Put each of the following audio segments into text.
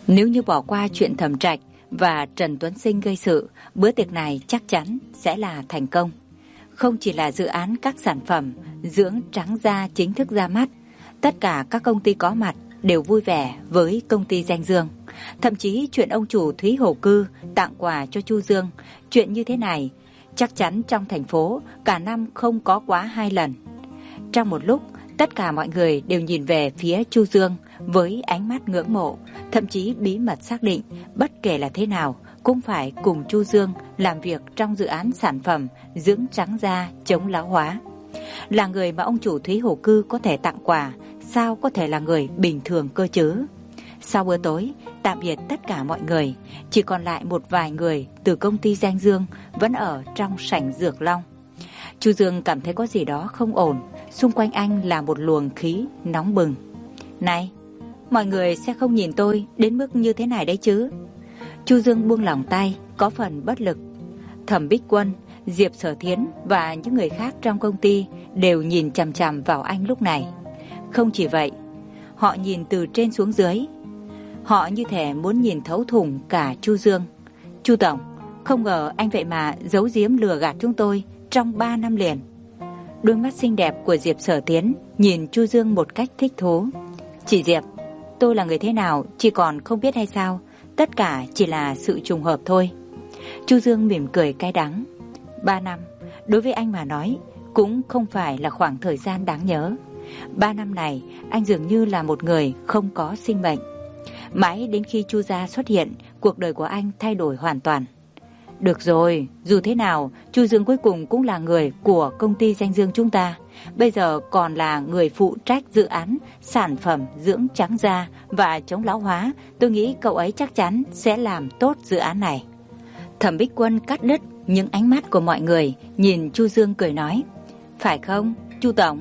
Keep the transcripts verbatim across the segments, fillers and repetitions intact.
Nếu như bỏ qua chuyện Thẩm Trạch và Trần Tuấn Sinh gây sự, bữa tiệc này chắc chắn sẽ là thành công. Không chỉ là dự án các sản phẩm dưỡng trắng da chính thức ra mắt, tất cả các công ty có mặt đều vui vẻ với công ty Danh Dương. Thậm chí chuyện ông chủ Thúy Hồ Cư tặng quà cho Chu Dương, chuyện như thế này chắc chắn trong thành phố cả năm không có quá hai lần. Trong một lúc, tất cả mọi người đều nhìn về phía Chu Dương với ánh mắt ngưỡng mộ, thậm chí bí mật xác định bất kể là thế nào cũng phải cùng Chu Dương làm việc trong dự án sản phẩm dưỡng trắng da chống lão hóa. Là người mà ông chủ Thúy Hồ Cư có thể tặng quà, sao có thể là người bình thường cơ chứ? Sau bữa tối, tạm biệt tất cả mọi người, chỉ còn lại một vài người từ công ty Danh Dương vẫn ở trong sảnh Dược Long. Chu Dương cảm thấy có gì đó không ổn, xung quanh anh là một luồng khí nóng bừng. Này, mọi người sẽ không nhìn tôi đến mức như thế này đấy chứ? Chu Dương buông lỏng tay, có phần bất lực. Thẩm Bích Quân, Diệp Sở Thiến và những người khác trong công ty đều nhìn chằm chằm vào anh lúc này. Không chỉ vậy, họ nhìn từ trên xuống dưới. Họ như thể muốn nhìn thấu thủng cả Chu Dương. Chu Tổng, không ngờ anh vậy mà giấu giếm lừa gạt chúng tôi trong ba năm liền. Đôi mắt xinh đẹp của Diệp Sở Thiến nhìn Chu Dương một cách thích thú. Chị Diệp, tôi là người thế nào chị còn không biết hay sao? Tất cả chỉ là sự trùng hợp thôi. Chu Dương mỉm cười cay đắng. Ba năm, đối với anh mà nói, cũng không phải là khoảng thời gian đáng nhớ. Ba năm này, anh dường như là một người không có sinh mệnh. Mãi đến khi Chu gia xuất hiện, cuộc đời của anh thay đổi hoàn toàn. Được rồi, dù thế nào, Chu Dương cuối cùng cũng là người của công ty Danh Dương chúng ta. Bây giờ còn là người phụ trách dự án sản phẩm dưỡng trắng da và chống lão hóa. Tôi nghĩ cậu ấy chắc chắn sẽ làm tốt dự án này. Thẩm Bích Quân cắt đứt những ánh mắt của mọi người, nhìn Chu Dương cười nói. Phải không, Chu Tổng?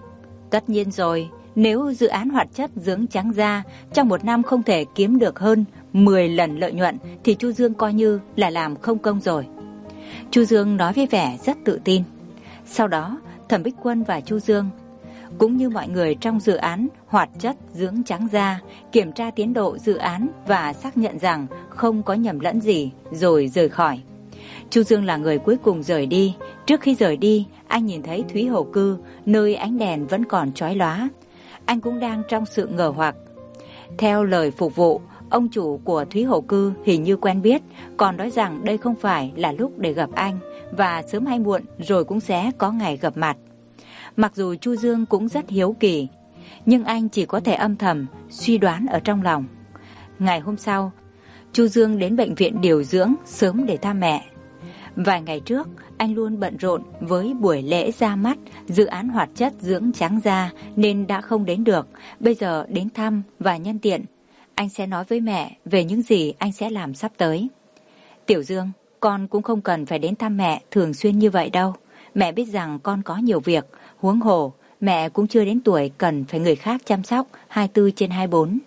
Tất nhiên rồi, nếu dự án hoạt chất dưỡng trắng da trong một năm không thể kiếm được hơn mười lần lợi nhuận thì Chu Dương coi như là làm không công rồi. Chu Dương nói với vẻ rất tự tin. Sau đó, Thẩm Bích Quân và Chu Dương cũng như mọi người trong dự án hoạt chất dưỡng trắng da kiểm tra tiến độ dự án và xác nhận rằng không có nhầm lẫn gì rồi rời khỏi. Chu Dương là người cuối cùng rời đi. Trước khi rời đi, anh nhìn thấy Thúy Hồ Cư, nơi ánh đèn vẫn còn chói lóa. Anh cũng đang trong sự ngờ hoặc. Theo lời phục vụ, ông chủ của Thúy Hồ Cư hình như quen biết, còn nói rằng đây không phải là lúc để gặp anh và sớm hay muộn rồi cũng sẽ có ngày gặp mặt. Mặc dù Chu Dương cũng rất hiếu kỳ, nhưng anh chỉ có thể âm thầm suy đoán ở trong lòng. Ngày hôm sau, Chu Dương đến bệnh viện điều dưỡng sớm để thăm mẹ. Vài ngày trước, anh luôn bận rộn với buổi lễ ra mắt dự án hoạt chất dưỡng trắng da nên đã không đến được. Bây giờ đến thăm và nhân tiện, anh sẽ nói với mẹ về những gì anh sẽ làm sắp tới. Tiểu Dương, con cũng không cần phải đến thăm mẹ thường xuyên như vậy đâu. Mẹ biết rằng con có nhiều việc, huống hồ, mẹ cũng chưa đến tuổi cần phải người khác chăm sóc hai mươi bốn trên hai mươi bốn.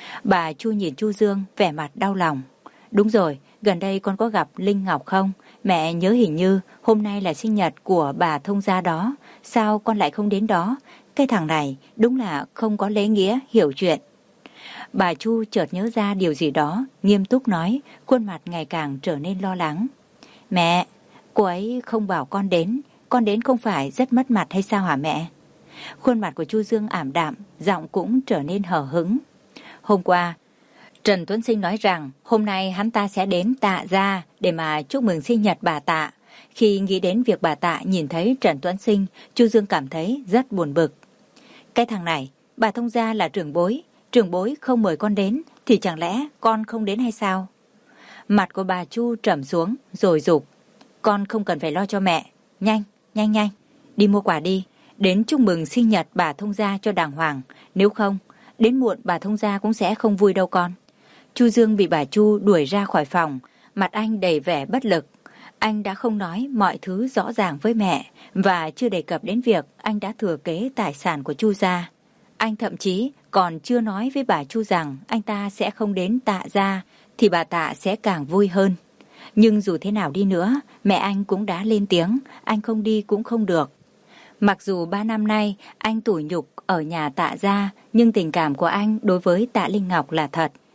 Bà Chu nhìn Chu Dương vẻ mặt đau lòng. Đúng rồi, gần đây con có gặp Linh Ngọc không? Mẹ nhớ hình như hôm nay là sinh nhật của bà thông gia đó. Sao con lại không đến đó? Cái thằng này đúng là không có lễ nghĩa hiểu chuyện. Bà Chu chợt nhớ ra điều gì đó, nghiêm túc nói, khuôn mặt ngày càng trở nên lo lắng. Mẹ, cô ấy không bảo con đến, con đến không phải rất mất mặt hay sao hả mẹ? Khuôn mặt của Chu Dương ảm đạm, giọng cũng trở nên hờ hững. Hôm qua, Trần Tuấn Sinh nói rằng hôm nay hắn ta sẽ đến Tạ gia để mà chúc mừng sinh nhật bà Tạ. Khi nghĩ đến việc bà Tạ nhìn thấy Trần Tuấn Sinh, Chu Dương cảm thấy rất buồn bực. Cái thằng này, bà thông gia là trưởng bối, trưởng bối không mời con đến thì chẳng lẽ con không đến hay sao? Mặt của bà Chu trầm xuống rồi giục. Con không cần phải lo cho mẹ, nhanh, nhanh nhanh, đi mua quà đi, đến chúc mừng sinh nhật bà thông gia cho đàng hoàng, nếu không, đến muộn bà thông gia cũng sẽ không vui đâu con. Chu Dương bị bà Chu đuổi ra khỏi phòng, mặt anh đầy vẻ bất lực. Anh đã không nói mọi thứ rõ ràng với mẹ và chưa đề cập đến việc anh đã thừa kế tài sản của Chu gia. Anh thậm chí còn chưa nói với bà Chu rằng anh ta sẽ không đến Tạ gia thì bà Tạ sẽ càng vui hơn. Nhưng dù thế nào đi nữa, mẹ anh cũng đã lên tiếng, anh không đi cũng không được. Mặc dù ba năm nay anh tủi nhục ở nhà Tạ gia, nhưng tình cảm của anh đối với Tạ Linh Ngọc là thật.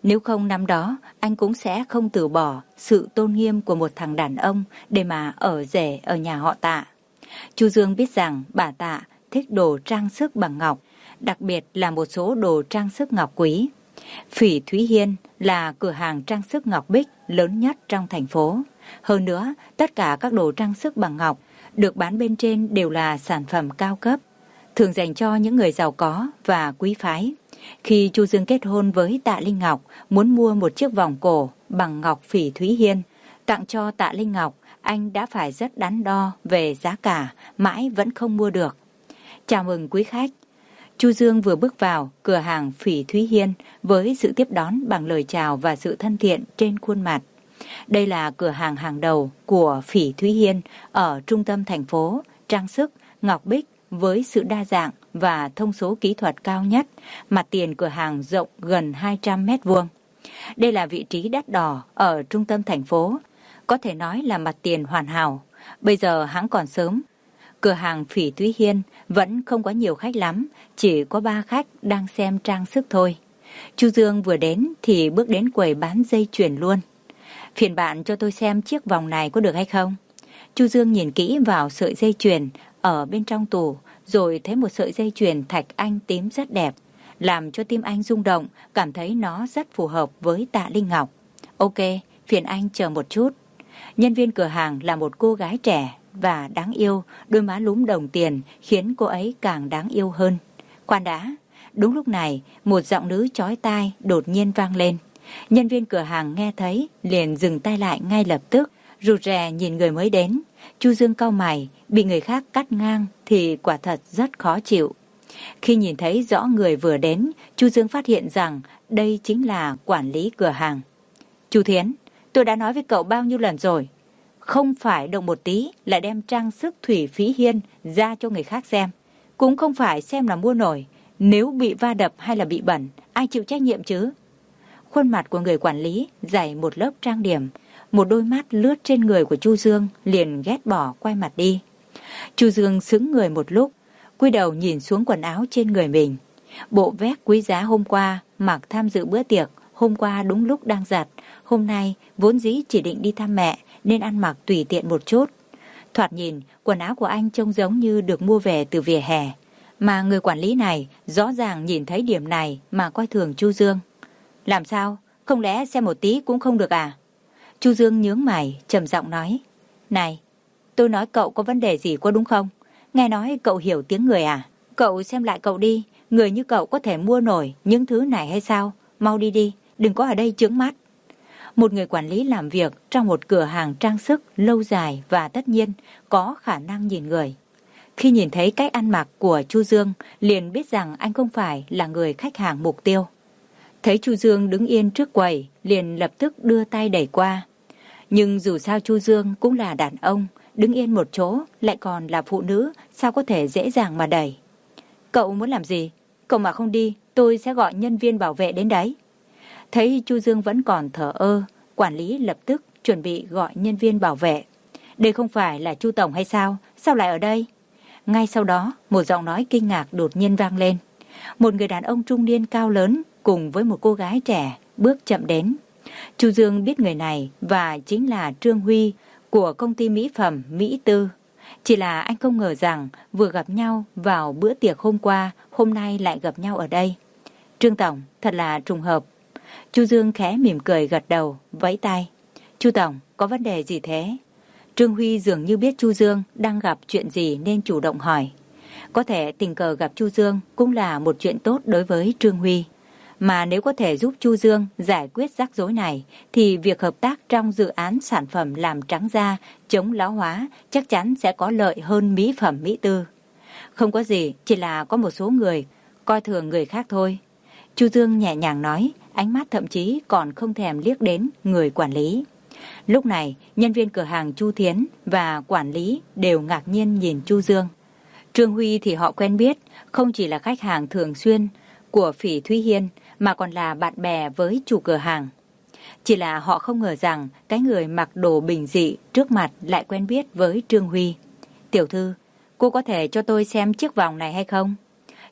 Nếu không năm đó, anh cũng sẽ không từ bỏ sự tôn nghiêm của một thằng đàn ông để mà ở rể ở nhà họ Tạ. Chu Dương biết rằng bà Tạ thích đồ trang sức bằng ngọc, đặc biệt là một số đồ trang sức ngọc quý. Phỉ Thúy Hiên là cửa hàng trang sức ngọc bích lớn nhất trong thành phố. Hơn nữa, tất cả các đồ trang sức bằng ngọc được bán bên trên đều là sản phẩm cao cấp, thường dành cho những người giàu có và quý phái. Khi Chu Dương kết hôn với Tạ Linh Ngọc, muốn mua một chiếc vòng cổ bằng ngọc Phỉ Thúy Hiên tặng cho Tạ Linh Ngọc, anh đã phải rất đắn đo về giá cả, mãi vẫn không mua được. Chào mừng quý khách. Chu Dương vừa bước vào cửa hàng Phỉ Thúy Hiên với sự tiếp đón bằng lời chào và sự thân thiện trên khuôn mặt. Đây là cửa hàng hàng đầu của Phỉ Thúy Hiên ở trung tâm thành phố, trang sức, ngọc bích với sự đa dạng và thông số kỹ thuật cao nhất, mặt tiền cửa hàng rộng gần hai trăm mét vuông. Đây là vị trí đắt đỏ ở trung tâm thành phố, có thể nói là mặt tiền hoàn hảo. Bây giờ hãng còn sớm. Cửa hàng Phỉ Thúy Hiên vẫn không có nhiều khách lắm, chỉ có ba khách đang xem trang sức thôi. Chu Dương vừa đến thì bước đến quầy bán dây chuyền luôn. Phiền bạn cho tôi xem chiếc vòng này có được hay không? Chu Dương nhìn kỹ vào sợi dây chuyền ở bên trong tủ, rồi thấy một sợi dây chuyền thạch anh tím rất đẹp, làm cho tim anh rung động, cảm thấy nó rất phù hợp với Tạ Linh Ngọc. Ok, phiền anh chờ một chút. Nhân viên cửa hàng là một cô gái trẻ và đáng yêu, đôi má lúm đồng tiền khiến cô ấy càng đáng yêu hơn. Khoan đã, đúng lúc này, một giọng nữ chói tai đột nhiên vang lên. Nhân viên cửa hàng nghe thấy liền dừng tay lại ngay lập tức, rụt rè nhìn người mới đến. Chu Dương cau mày, bị người khác cắt ngang thì quả thật rất khó chịu. Khi nhìn thấy rõ người vừa đến, Chu Dương phát hiện rằng đây chính là quản lý cửa hàng. Chu Thiến, tôi đã nói với cậu bao nhiêu lần rồi, không phải động một tí lại đem trang sức Thủy Phí Hiên ra cho người khác xem, cũng không phải xem là mua nổi. Nếu bị va đập hay là bị bẩn, ai chịu trách nhiệm chứ? Khuôn mặt của người quản lý dày một lớp trang điểm, một đôi mắt lướt trên người của Chu Dương liền ghét bỏ quay mặt đi. Chu Dương sững người một lúc, cúi đầu nhìn xuống quần áo trên người mình. Bộ vest quý giá hôm qua mặc tham dự bữa tiệc, hôm qua đúng lúc đang giặt, hôm nay vốn dĩ chỉ định đi thăm mẹ nên ăn mặc tùy tiện một chút. Thoạt nhìn, quần áo của anh trông giống như được mua về từ vỉa hè, mà người quản lý này rõ ràng nhìn thấy điểm này mà coi thường Chu Dương. Làm sao? Không lẽ xem một tí cũng không được à? Chu Dương nhướng mày, trầm giọng nói. Này, tôi nói cậu có vấn đề gì có đúng không? Nghe nói cậu hiểu tiếng người à? Cậu xem lại cậu đi, người như cậu có thể mua nổi những thứ này hay sao? Mau đi đi, đừng có ở đây chướng mắt. Một người quản lý làm việc trong một cửa hàng trang sức lâu dài và tất nhiên có khả năng nhìn người. Khi nhìn thấy cách ăn mặc của Chu Dương, liền biết rằng anh không phải là người khách hàng mục tiêu. Thấy Chu Dương đứng yên trước quầy, liền lập tức đưa tay đẩy qua. Nhưng dù sao Chu Dương cũng là đàn ông, đứng yên một chỗ lại còn là phụ nữ, sao có thể dễ dàng mà đẩy. Cậu muốn làm gì? Cậu mà không đi, tôi sẽ gọi nhân viên bảo vệ đến đấy. Thấy Chu Dương vẫn còn thờ ơ, quản lý lập tức chuẩn bị gọi nhân viên bảo vệ. Đây không phải là Chu Tổng hay sao? Sao lại ở đây? Ngay sau đó, một giọng nói kinh ngạc đột nhiên vang lên. Một người đàn ông trung niên cao lớn cùng với một cô gái trẻ bước chậm đến. Chu Dương biết người này và chính là Trương Huy của công ty mỹ phẩm Mỹ Tư. Chỉ là anh không ngờ rằng vừa gặp nhau vào bữa tiệc hôm qua, hôm nay lại gặp nhau ở đây. Trương Tổng, thật là trùng hợp. Chu Dương khẽ mỉm cười gật đầu, vẫy tay. Chu Tổng, có vấn đề gì thế? Trương Huy dường như biết Chu Dương đang gặp chuyện gì nên chủ động hỏi. Có thể tình cờ gặp Chu Dương cũng là một chuyện tốt đối với Trương Huy. Mà nếu có thể giúp Chu Dương giải quyết rắc rối này, thì việc hợp tác trong dự án sản phẩm làm trắng da, chống lão hóa chắc chắn sẽ có lợi hơn mỹ phẩm Mỹ Tư. Không có gì, chỉ là có một số người coi thường người khác thôi. Chu Dương nhẹ nhàng nói, ánh mắt thậm chí còn không thèm liếc đến người quản lý. Lúc này, nhân viên cửa hàng Chu Thiến và quản lý đều ngạc nhiên nhìn Chu Dương. Trương Huy thì họ quen biết, không chỉ là khách hàng thường xuyên của Phỉ Thúy Hiên, mà còn là bạn bè với chủ cửa hàng. Chỉ là họ không ngờ rằng cái người mặc đồ bình dị trước mặt lại quen biết với Trương Huy. Tiểu thư, cô có thể cho tôi xem chiếc vòng này hay không?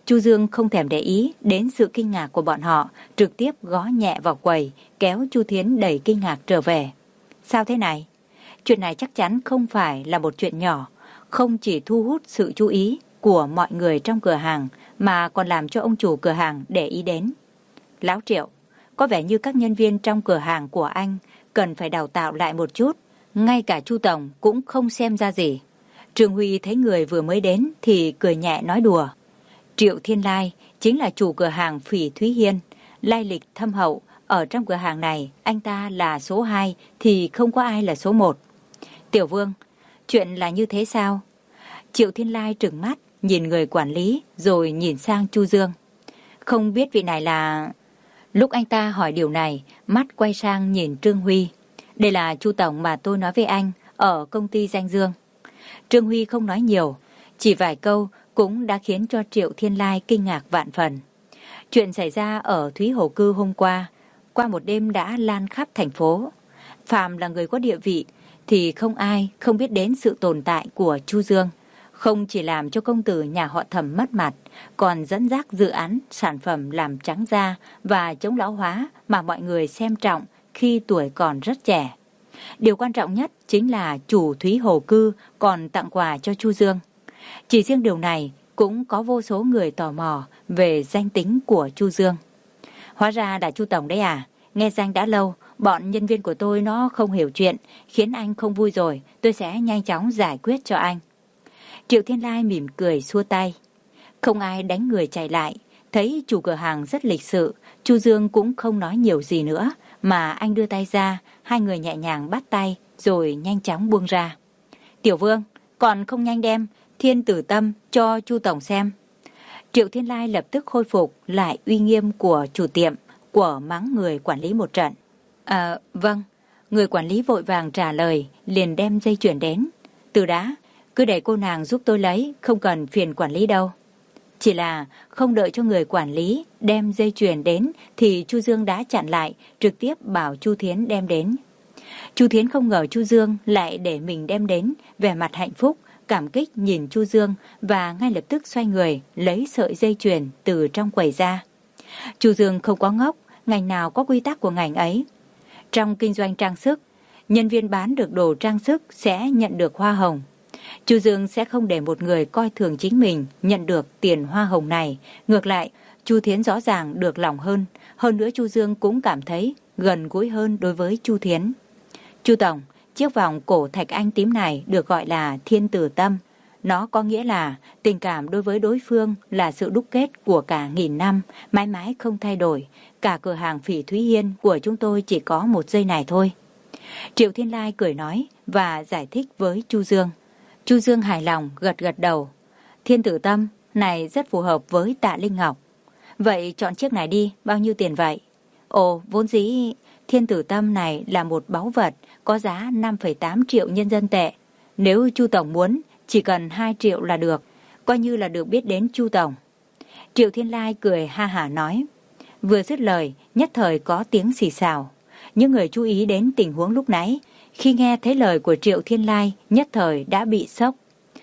Chu Dương không thèm để ý đến sự kinh ngạc của bọn họ, trực tiếp gõ nhẹ vào quầy, kéo Chu Thiến đầy kinh ngạc trở về. Sao thế này? Chuyện này chắc chắn không phải là một chuyện nhỏ, không chỉ thu hút sự chú ý của mọi người trong cửa hàng mà còn làm cho ông chủ cửa hàng để ý đến. Lão Triệu, có vẻ như các nhân viên trong cửa hàng của anh cần phải đào tạo lại một chút, ngay cả Chu tổng cũng không xem ra gì. Trương Huy thấy người vừa mới đến thì cười nhẹ nói đùa. Triệu Thiên Lai chính là chủ cửa hàng Phỉ Thúy Hiên, lai lịch thâm hậu, ở trong cửa hàng này anh ta là số hai thì không có ai là số một. Tiểu Vương, chuyện là như thế sao? Triệu Thiên Lai trừng mắt nhìn người quản lý rồi nhìn sang Chu Dương. Không biết vị này là... Lúc anh ta hỏi điều này, mắt quay sang nhìn Trương Huy. Đây là Chu tổng mà tôi nói với anh ở công ty Danh Dương. Trương Huy không nói nhiều, chỉ vài câu cũng đã khiến cho Triệu Thiên Lai kinh ngạc vạn phần. Chuyện xảy ra ở Thúy Hồ Cư hôm qua, qua một đêm đã lan khắp thành phố. Phàm là người có địa vị thì không ai không biết đến sự tồn tại của Chu Dương. Không chỉ làm cho công tử nhà họ Thẩm mất mặt, còn dẫn dắt dự án sản phẩm làm trắng da và chống lão hóa mà mọi người xem trọng khi tuổi còn rất trẻ. Điều quan trọng nhất chính là chủ Thúy Hồ Cư còn tặng quà cho Chu Dương. Chỉ riêng điều này cũng có vô số người tò mò về danh tính của Chu Dương. Hóa ra là Chu tổng đấy à? Nghe danh đã lâu, bọn nhân viên của tôi nó không hiểu chuyện, khiến anh không vui rồi, tôi sẽ nhanh chóng giải quyết cho anh. Triệu Thiên Lai mỉm cười xua tay. Không ai đánh người chạy lại, thấy chủ cửa hàng rất lịch sự, Chu Dương cũng không nói nhiều gì nữa, mà anh đưa tay ra, hai người nhẹ nhàng bắt tay rồi nhanh chóng buông ra. Tiểu Vương, còn không nhanh đem Thiên Tử Tâm cho Chu tổng xem. Triệu Thiên Lai lập tức khôi phục lại uy nghiêm của chủ tiệm, của mắng người quản lý một trận. À, vâng. Người quản lý vội vàng trả lời, liền đem dây chuyền đến. Từ đã, cứ để cô nàng giúp tôi lấy, không cần phiền quản lý đâu. Chỉ là không đợi cho người quản lý đem dây chuyền đến thì Chu Dương đã chặn lại, trực tiếp bảo Chu Thiến đem đến. Chu Thiến không ngờ Chu Dương lại để mình đem đến, vẻ mặt hạnh phúc, cảm kích nhìn Chu Dương và ngay lập tức xoay người lấy sợi dây chuyền từ trong quầy ra. Chu Dương không có ngốc, ngành nào có quy tắc của ngành ấy. Trong kinh doanh trang sức, nhân viên bán được đồ trang sức sẽ nhận được hoa hồng. Chu Dương sẽ không để một người coi thường chính mình nhận được tiền hoa hồng này. Ngược lại, Chu Thiến rõ ràng được lòng hơn. Hơn nữa Chu Dương cũng cảm thấy gần gũi hơn đối với Chu Thiến. Chu tổng, chiếc vòng cổ thạch anh tím này được gọi là Thiên Tử Tâm. Nó có nghĩa là tình cảm đối với đối phương là sự đúc kết của cả nghìn năm, mãi mãi không thay đổi. Cả cửa hàng Phỉ Thúy Hiên của chúng tôi chỉ có một dây này thôi. Triệu Thiên Lai cười nói và giải thích với Chu Dương. Chu Dương hài lòng gật gật đầu. Thiên Tử Tâm này rất phù hợp với Tạ Linh Ngọc. Vậy chọn chiếc này đi, bao nhiêu tiền vậy? Ồ, vốn dĩ Thiên Tử Tâm này là một báu vật có giá năm phẩy tám triệu nhân dân tệ. Nếu Chu tổng muốn, chỉ cần hai triệu là được, coi như là được biết đến Chu tổng. Triệu Thiên Lai cười ha hả nói. Vừa dứt lời, nhất thời có tiếng xì xào. Những người chú ý đến tình huống lúc nãy, khi nghe thấy lời của Triệu Thiên Lai, nhất thời đã bị sốc.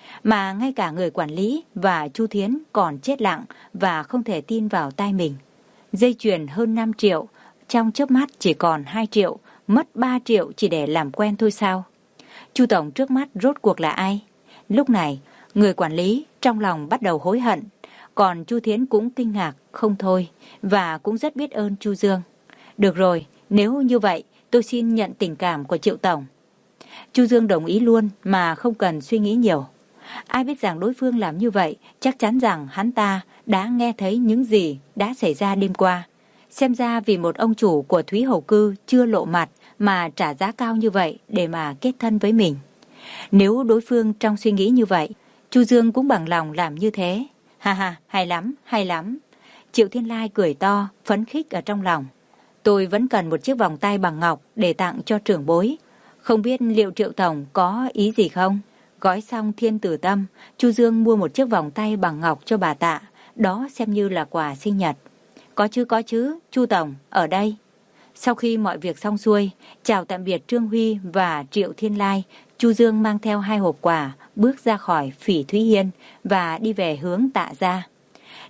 Mà ngay cả người quản lý và Chu Thiến còn chết lặng và không thể tin vào tai mình. Dây chuyền hơn năm triệu, trong chớp mắt chỉ còn hai triệu, mất ba triệu chỉ để làm quen thôi sao? Chu tổng trước mắt rốt cuộc là ai? Lúc này, người quản lý trong lòng bắt đầu hối hận, còn Chu Thiến cũng kinh ngạc không thôi và cũng rất biết ơn Chu Dương. Được rồi, nếu như vậy, tôi xin nhận tình cảm của Triệu tổng. Chu Dương đồng ý luôn mà không cần suy nghĩ nhiều. Ai biết rằng đối phương làm như vậy, chắc chắn rằng hắn ta đã nghe thấy những gì đã xảy ra đêm qua. Xem ra vì một ông chủ của Thúy Hầu Cư chưa lộ mặt mà trả giá cao như vậy để mà kết thân với mình. Nếu đối phương trong suy nghĩ như vậy, Chu Dương cũng bằng lòng làm như thế. Ha ha, hay lắm, hay lắm. Triệu Thiên Lai cười to, phấn khích ở trong lòng. Tôi vẫn cần một chiếc vòng tay bằng ngọc để tặng cho trưởng bối. Không biết liệu Triệu tổng có ý gì không? Gói xong Thiên Tử Tâm, Chu Dương mua một chiếc vòng tay bằng ngọc cho bà Tạ. Đó xem như là quà sinh nhật. Có chứ có chứ, Chu tổng, ở đây. Sau khi mọi việc xong xuôi, chào tạm biệt Trương Huy và Triệu Thiên Lai, Chu Dương mang theo hai hộp quà, bước ra khỏi Phỉ Thúy Hiên và đi về hướng Tạ gia.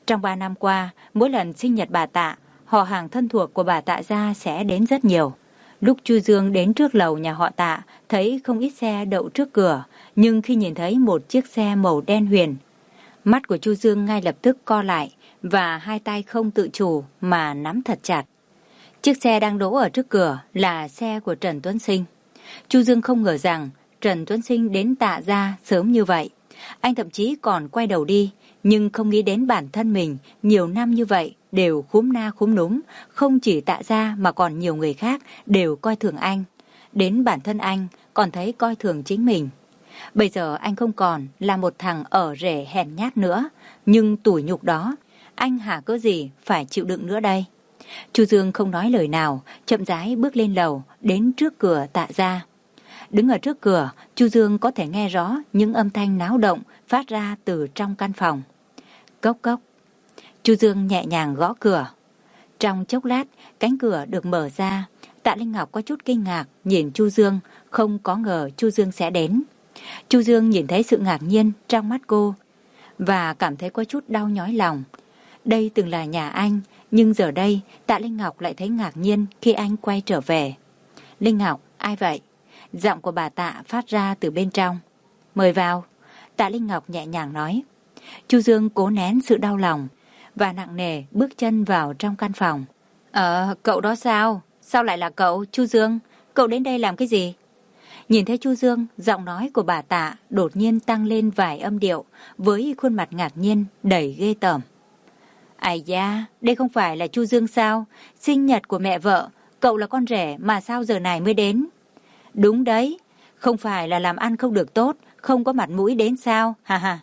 Trong ba năm qua, mỗi lần sinh nhật bà Tạ, họ hàng thân thuộc của bà Tạ gia sẽ đến rất nhiều. Lúc Chu Dương đến trước lầu nhà họ Tạ, thấy không ít xe đậu trước cửa, nhưng khi nhìn thấy một chiếc xe màu đen huyền, mắt của Chu Dương ngay lập tức co lại và hai tay không tự chủ mà nắm thật chặt. Chiếc xe đang đỗ ở trước cửa là xe của Trần Tuấn Sinh. Chu Dương không ngờ rằng Trần Tuấn Sinh đến Tạ gia sớm như vậy. Anh thậm chí còn quay đầu đi, nhưng không nghĩ đến bản thân mình nhiều năm như vậy đều khúm na khúm núm, không chỉ Tạ gia mà còn nhiều người khác đều coi thường anh. Đến bản thân anh còn thấy coi thường chính mình. Bây giờ anh không còn là một thằng ở rể hèn nhát nữa, nhưng tủi nhục đó, anh hả cớ gì phải chịu đựng nữa đây. Chu Dương không nói lời nào, chậm rãi bước lên lầu, đến trước cửa Tạ gia. Đứng ở trước cửa, Chu Dương có thể nghe rõ những âm thanh náo động phát ra từ trong căn phòng. Cốc cốc. Chu Dương nhẹ nhàng gõ cửa. Trong chốc lát, cánh cửa được mở ra. Tạ Linh Ngọc có chút kinh ngạc nhìn Chu Dương, không có ngờ Chu Dương sẽ đến. Chu Dương nhìn thấy sự ngạc nhiên trong mắt cô và cảm thấy có chút đau nhói lòng. Đây từng là nhà anh, nhưng giờ đây Tạ Linh Ngọc lại thấy ngạc nhiên khi anh quay trở về. Linh Ngọc, ai vậy? Giọng của bà Tạ phát ra từ bên trong. Mời vào. Tạ Linh Ngọc nhẹ nhàng nói. Chu Dương cố nén sự đau lòng và nặng nề bước chân vào trong căn phòng. Ờ, cậu đó sao? Sao lại là cậu, Chu Dương? Cậu đến đây làm cái gì? Nhìn thấy Chu Dương, giọng nói của bà Tạ đột nhiên tăng lên vài âm điệu với khuôn mặt ngạc nhiên đầy ghê tởm. Ai da, đây không phải là Chu Dương sao? Sinh nhật của mẹ vợ, cậu là con rể mà sao giờ này mới đến? Đúng đấy, không phải là làm ăn không được tốt, không có mặt mũi đến sao? Ha ha.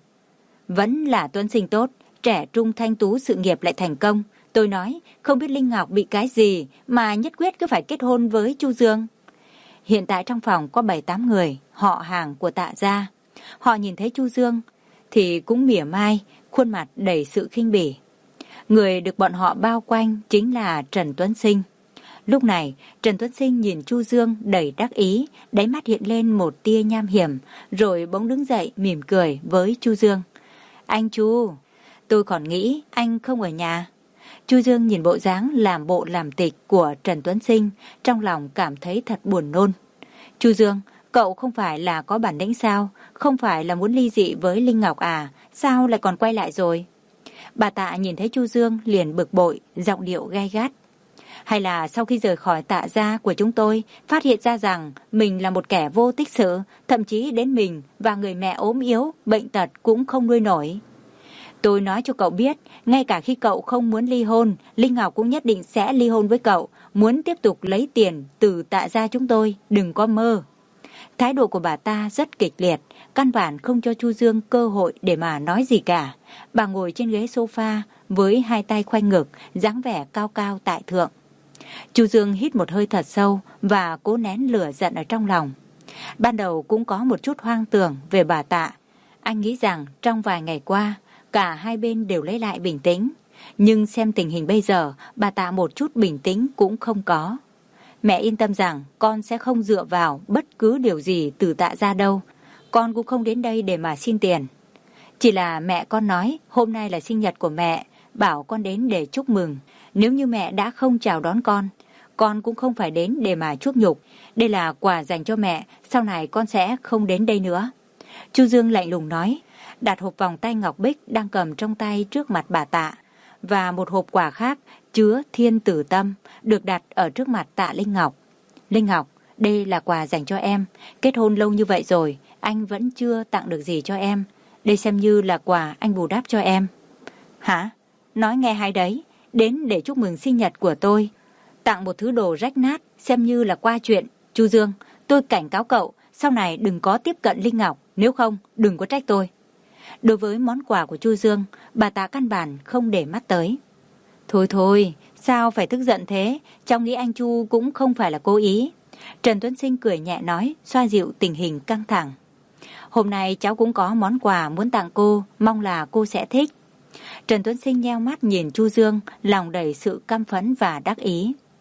Vẫn là Tuấn Sinh tốt, trẻ trung thanh tú, sự nghiệp lại thành công. Tôi nói, không biết Linh Ngọc bị cái gì mà nhất quyết cứ phải kết hôn với Chu Dương. Hiện tại trong phòng có bảy tám người, họ hàng của Tạ gia. Họ nhìn thấy Chu Dương thì cũng mỉa mai, khuôn mặt đầy sự khinh bỉ. Người được bọn họ bao quanh chính là Trần Tuấn Sinh. Lúc này, Trần Tuấn Sinh nhìn Chu Dương đầy đắc ý, đáy mắt hiện lên một tia nham hiểm, rồi bỗng đứng dậy mỉm cười với Chu Dương. Anh Chu, tôi còn nghĩ anh không ở nhà. Chu Dương nhìn bộ dáng làm bộ làm tịch của Trần Tuấn Sinh, trong lòng cảm thấy thật buồn nôn. Chu Dương, cậu không phải là có bản lĩnh sao? Không phải là muốn ly dị với Linh Ngọc à? Sao lại còn quay lại rồi? Bà Tạ nhìn thấy Chu Dương liền bực bội, giọng điệu gay gắt. Hay là sau khi rời khỏi Tạ gia của chúng tôi, phát hiện ra rằng mình là một kẻ vô tích sự, thậm chí đến mình và người mẹ ốm yếu, bệnh tật cũng không nuôi nổi. Tôi nói cho cậu biết, ngay cả khi cậu không muốn ly hôn, Linh Ngọc cũng nhất định sẽ ly hôn với cậu, muốn tiếp tục lấy tiền từ Tạ gia chúng tôi, đừng có mơ. Thái độ của bà ta rất kịch liệt, căn bản không cho Chu Dương cơ hội để mà nói gì cả. Bà ngồi trên ghế sofa với hai tay khoanh ngực, dáng vẻ cao cao tại thượng. Chu Dương hít một hơi thật sâu và cố nén lửa giận ở trong lòng. Ban đầu cũng có một chút hoang tưởng về bà Tạ. Anh nghĩ rằng trong vài ngày qua, cả hai bên đều lấy lại bình tĩnh. Nhưng xem tình hình bây giờ, bà Tạ một chút bình tĩnh cũng không có. Mẹ yên tâm rằng con sẽ không dựa vào bất cứ điều gì từ Tạ gia đâu. Con cũng không đến đây để mà xin tiền. Chỉ là mẹ con nói hôm nay là sinh nhật của mẹ, bảo con đến để chúc mừng. Nếu như mẹ đã không chào đón con, con cũng không phải đến để mà chuốc nhục. Đây là quà dành cho mẹ, sau này con sẽ không đến đây nữa. Chu Dương lạnh lùng nói, đặt hộp vòng tay ngọc bích đang cầm trong tay trước mặt bà Tạ. Và một hộp quà khác chứa thiên tử tâm được đặt ở trước mặt Tạ Linh Ngọc. Linh Ngọc, đây là quà dành cho em. Kết hôn lâu như vậy rồi, anh vẫn chưa tặng được gì cho em. Đây xem như là quà anh bù đắp cho em. Hả? Nói nghe hay đấy. Đến để chúc mừng sinh nhật của tôi, tặng một thứ đồ rách nát xem như là qua chuyện. Chu Dương, tôi cảnh cáo cậu, sau này đừng có tiếp cận Linh Ngọc, nếu không đừng có trách tôi. Đối với món quà của Chu Dương, bà Tạ căn bản không để mắt tới. Thôi thôi, sao phải tức giận thế? Trong nghĩ anh Chu cũng không phải là cố ý. Trần Tuấn Sinh cười nhẹ nói, xoa dịu tình hình căng thẳng. Hôm nay cháu cũng có món quà muốn tặng cô, mong là cô sẽ thích. Trần Tuấn Sinh nheo mắt nhìn Chu Dương, lòng đầy sự căm phẫn và đắc ý.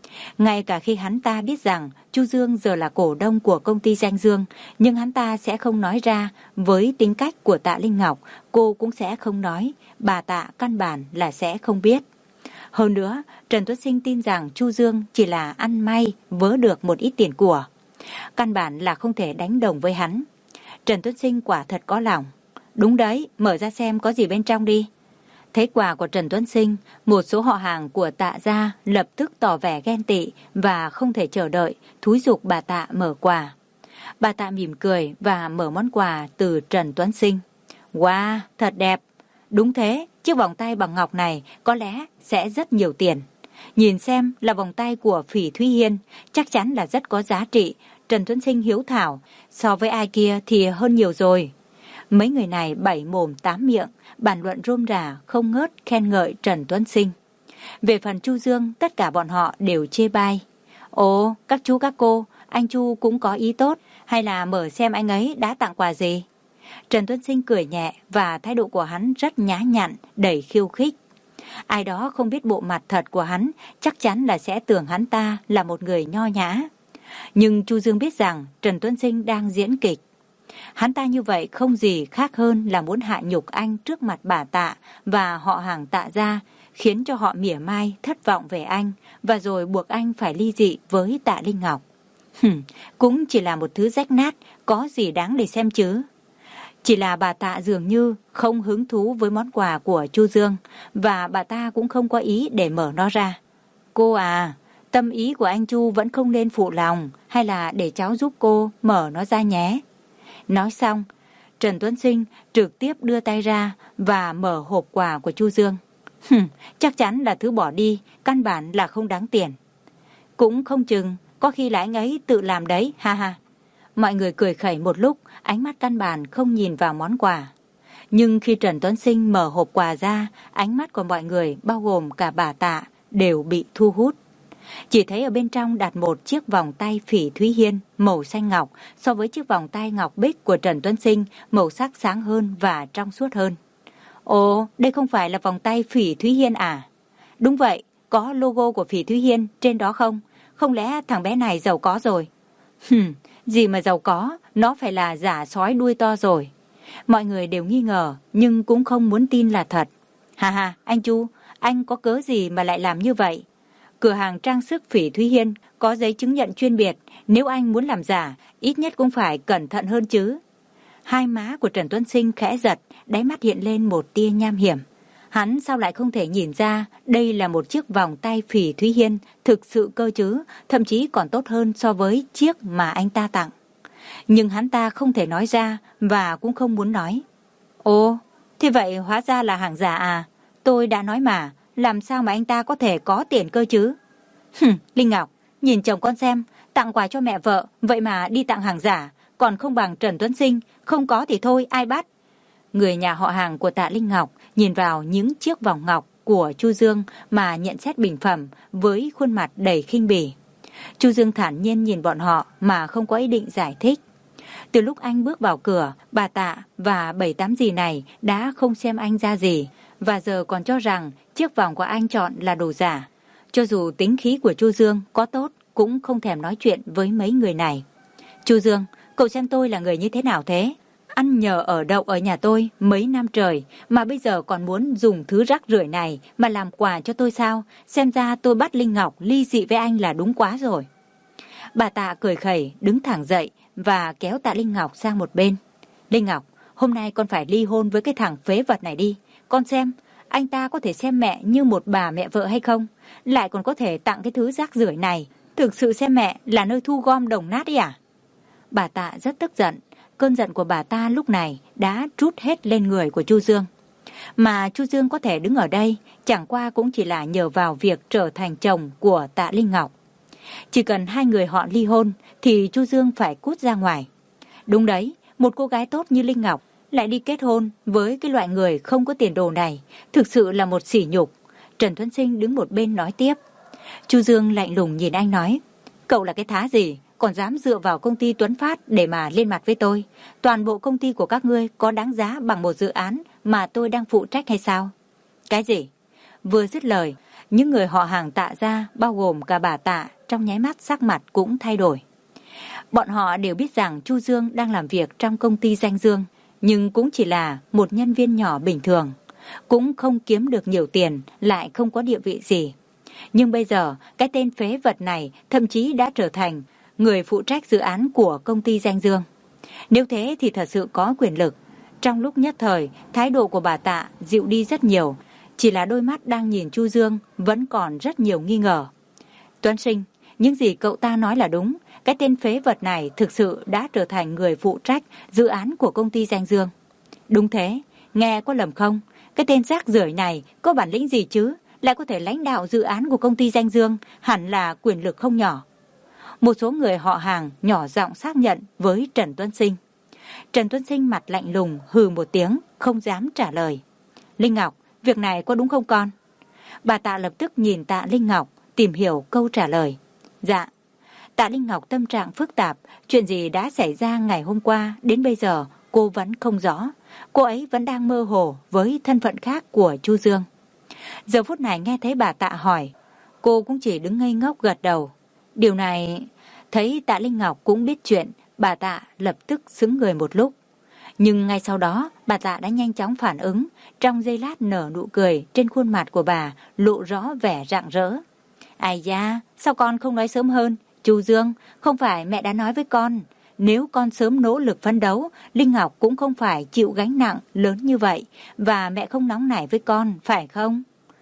Ngay cả khi hắn ta biết rằng Chu Dương giờ là cổ đông của công ty Danh Dương, nhưng hắn ta sẽ không nói ra. Với tính cách của Tạ Linh Ngọc, cô cũng sẽ không nói, bà Tạ căn bản là sẽ không biết. Hơn nữa, Trần Tuấn Sinh tin rằng Chu Dương chỉ là ăn may vớ được một ít tiền của. Căn bản là không thể đánh đồng với hắn. Trần Tuấn Sinh quả thật có lòng. Đúng đấy, mở ra xem có gì bên trong đi. Thấy quà của Trần Tuấn Sinh, một số họ hàng của Tạ gia lập tức tỏ vẻ ghen tị và không thể chờ đợi, thúi giục bà Tạ mở quà. Bà Tạ mỉm cười và mở món quà từ Trần Tuấn Sinh. Wow, thật đẹp. Đúng thế, chiếc vòng tay bằng ngọc này có lẽ sẽ rất nhiều tiền. Nhìn xem là vòng tay của Phỉ Thúy Hiên, chắc chắn là rất có giá trị. Trần Tuấn Sinh hiếu thảo, so với ai kia thì hơn nhiều rồi. Mấy người này bảy mồm tám miệng, bàn luận rôm rả không ngớt khen ngợi Trần Tuấn Sinh. Về phần Chu Dương, tất cả bọn họ đều chê bai. Ồ, các chú các cô, anh Chu cũng có ý tốt, hay là mở xem anh ấy đã tặng quà gì? Trần Tuấn Sinh cười nhẹ và thái độ của hắn rất nhã nhặn, đầy khiêu khích. Ai đó không biết bộ mặt thật của hắn, chắc chắn là sẽ tưởng hắn ta là một người nho nhã. Nhưng Chu Dương biết rằng Trần Tuấn Sinh đang diễn kịch. Hắn ta như vậy không gì khác hơn là muốn hạ nhục anh trước mặt bà Tạ và họ hàng Tạ gia, khiến cho họ mỉa mai thất vọng về anh và rồi buộc anh phải ly dị với Tạ Linh Ngọc. Hừm, cũng chỉ là một thứ rách nát, có gì đáng để xem chứ. Chỉ là bà Tạ dường như không hứng thú với món quà của Chu Dương và bà ta cũng không có ý để mở nó ra. Cô à, tâm ý của anh Chu vẫn không nên phụ lòng, hay là để cháu giúp cô mở nó ra nhé. Nói xong, Trần Tuấn Sinh trực tiếp đưa tay ra và mở hộp quà của Chu Dương. Hừm, chắc chắn là thứ bỏ đi, căn bản là không đáng tiền. Cũng không chừng, có khi là anh ấy tự làm đấy, ha ha. Mọi người cười khẩy một lúc, ánh mắt căn bản không nhìn vào món quà. Nhưng khi Trần Tuấn Sinh mở hộp quà ra, ánh mắt của mọi người, bao gồm cả bà Tạ, đều bị thu hút. Chỉ thấy ở bên trong đặt một chiếc vòng tay Phỉ Thúy Hiên màu xanh ngọc, so với chiếc vòng tay ngọc bích của Trần Tuấn Sinh màu sắc sáng hơn và trong suốt hơn. Ồ, đây không phải là vòng tay Phỉ Thúy Hiên à? Đúng vậy, có logo của Phỉ Thúy Hiên trên đó không? Không lẽ thằng bé này giàu có rồi? Hừm, gì mà giàu có, nó phải là giả sói đuôi to rồi. Mọi người đều nghi ngờ, nhưng cũng không muốn tin là thật. Hà hà, anh Chu, anh có cớ gì mà lại làm như vậy? Cửa hàng trang sức Phỉ Thúy Hiên có giấy chứng nhận chuyên biệt, nếu anh muốn làm giả, ít nhất cũng phải cẩn thận hơn chứ. Hai má của Trần Tuấn Sinh khẽ giật, đáy mắt hiện lên một tia nham hiểm. Hắn sao lại không thể nhìn ra đây là một chiếc vòng tay Phỉ Thúy Hiên thực sự cơ chứ, thậm chí còn tốt hơn so với chiếc mà anh ta tặng. Nhưng hắn ta không thể nói ra và cũng không muốn nói. Ồ, thế vậy hóa ra là hàng giả à? Tôi đã nói mà, làm sao mà anh ta có thể có tiền cơ chứ? Hừm, Linh Ngọc, nhìn chồng con xem, tặng quà cho mẹ vợ, vậy mà đi tặng hàng giả, còn không bằng Trần Tuấn Sinh, không có thì thôi, ai bắt? Người nhà họ hàng của Tạ Linh Ngọc nhìn vào những chiếc vòng ngọc của Chu Dương mà nhận xét bình phẩm với khuôn mặt đầy khinh bỉ. Chu Dương thản nhiên nhìn bọn họ mà không có ý định giải thích. Từ lúc anh bước vào cửa, bà Tạ và bảy tám dì này đã không xem anh ra gì, và giờ còn cho rằng chiếc vòng của anh chọn là đồ giả. Cho dù tính khí của Chu Dương có tốt, cũng không thèm nói chuyện với mấy người này. Chu Dương, cậu xem tôi là người như thế nào thế? Ăn nhờ ở đậu ở nhà tôi mấy năm trời, mà bây giờ còn muốn dùng thứ rác rưởi này mà làm quà cho tôi sao? Xem ra tôi bắt Linh Ngọc ly dị với anh là đúng quá rồi. Bà Tạ cười khẩy, đứng thẳng dậy và kéo Tạ Linh Ngọc sang một bên. Linh Ngọc, hôm nay con phải ly hôn với cái thằng phế vật này đi. Con xem, anh ta có thể xem mẹ như một bà mẹ vợ hay không? Lại còn có thể tặng cái thứ rác rưởi này. Thực sự xem mẹ là nơi thu gom đồng nát ấy à? Bà Tạ rất tức giận. Cơn giận của bà ta lúc này đã trút hết lên người của Chu Dương. Mà Chu Dương có thể đứng ở đây chẳng qua cũng chỉ là nhờ vào việc trở thành chồng của Tạ Linh Ngọc. Chỉ cần hai người họ ly hôn thì Chu Dương phải cút ra ngoài. Đúng đấy, một cô gái tốt như Linh Ngọc lại đi kết hôn với cái loại người không có tiền đồ này, thực sự là một sỉ nhục. Trần Tuấn Sinh đứng một bên nói tiếp. Chu Dương lạnh lùng nhìn anh nói, cậu là cái thá gì, còn dám dựa vào công ty Tuấn Phát để mà lên mặt với tôi? Toàn bộ công ty của các ngươi có đáng giá bằng một dự án mà tôi đang phụ trách hay sao? Cái gì? Vừa dứt lời, Những người họ hàng Tạ gia, bao gồm cả bà Tạ, trong nháy mắt sắc mặt cũng thay đổi. Bọn họ đều biết rằng Chu Dương đang làm việc trong công ty Danh Dương, nhưng cũng chỉ là một nhân viên nhỏ bình thường, cũng không kiếm được nhiều tiền, lại không có địa vị gì. Nhưng bây giờ, cái tên phế vật này thậm chí đã trở thành người phụ trách dự án của công ty Danh Dương. Nếu thế thì thật sự có quyền lực. Trong lúc nhất thời, thái độ của bà Tạ dịu đi rất nhiều, chỉ là đôi mắt đang nhìn Chu Dương vẫn còn rất nhiều nghi ngờ. Tuấn Sinh, những gì cậu ta nói là đúng, cái tên phế vật này thực sự đã trở thành người phụ trách dự án của công ty Danh Dương. Đúng thế, nghe có lầm không? Cái tên rác rưởi này có bản lĩnh gì chứ, lại có thể lãnh đạo dự án của công ty Danh Dương, hẳn là quyền lực không nhỏ. Một số người họ hàng nhỏ giọng xác nhận với Trần Tuấn Sinh. Trần Tuấn Sinh mặt lạnh lùng hừ một tiếng, không dám trả lời. Linh Ngọc, việc này có đúng không con? Bà Tạ lập tức nhìn Tạ Linh Ngọc, tìm hiểu câu trả lời. Dạ. Tạ Linh Ngọc tâm trạng phức tạp, chuyện gì đã xảy ra ngày hôm qua đến bây giờ cô vẫn không rõ. Cô ấy vẫn đang mơ hồ với thân phận khác của Chu Dương. Giờ phút này nghe thấy bà Tạ hỏi, cô cũng chỉ đứng ngây ngốc gật đầu. Điều này, thấy Tạ Linh Ngọc cũng biết chuyện, bà Tạ lập tức sững người một lúc. Nhưng ngay sau đó, bà Tạ đã nhanh chóng phản ứng, trong giây lát nở nụ cười, trên khuôn mặt của bà lộ rõ vẻ rạng rỡ. Ai da, sao con không nói sớm hơn? Chu Dương, không phải mẹ đã nói với con, nếu con sớm nỗ lực phấn đấu, Linh Ngọc cũng không phải chịu gánh nặng lớn như vậy, và mẹ không nóng nảy với con, phải không?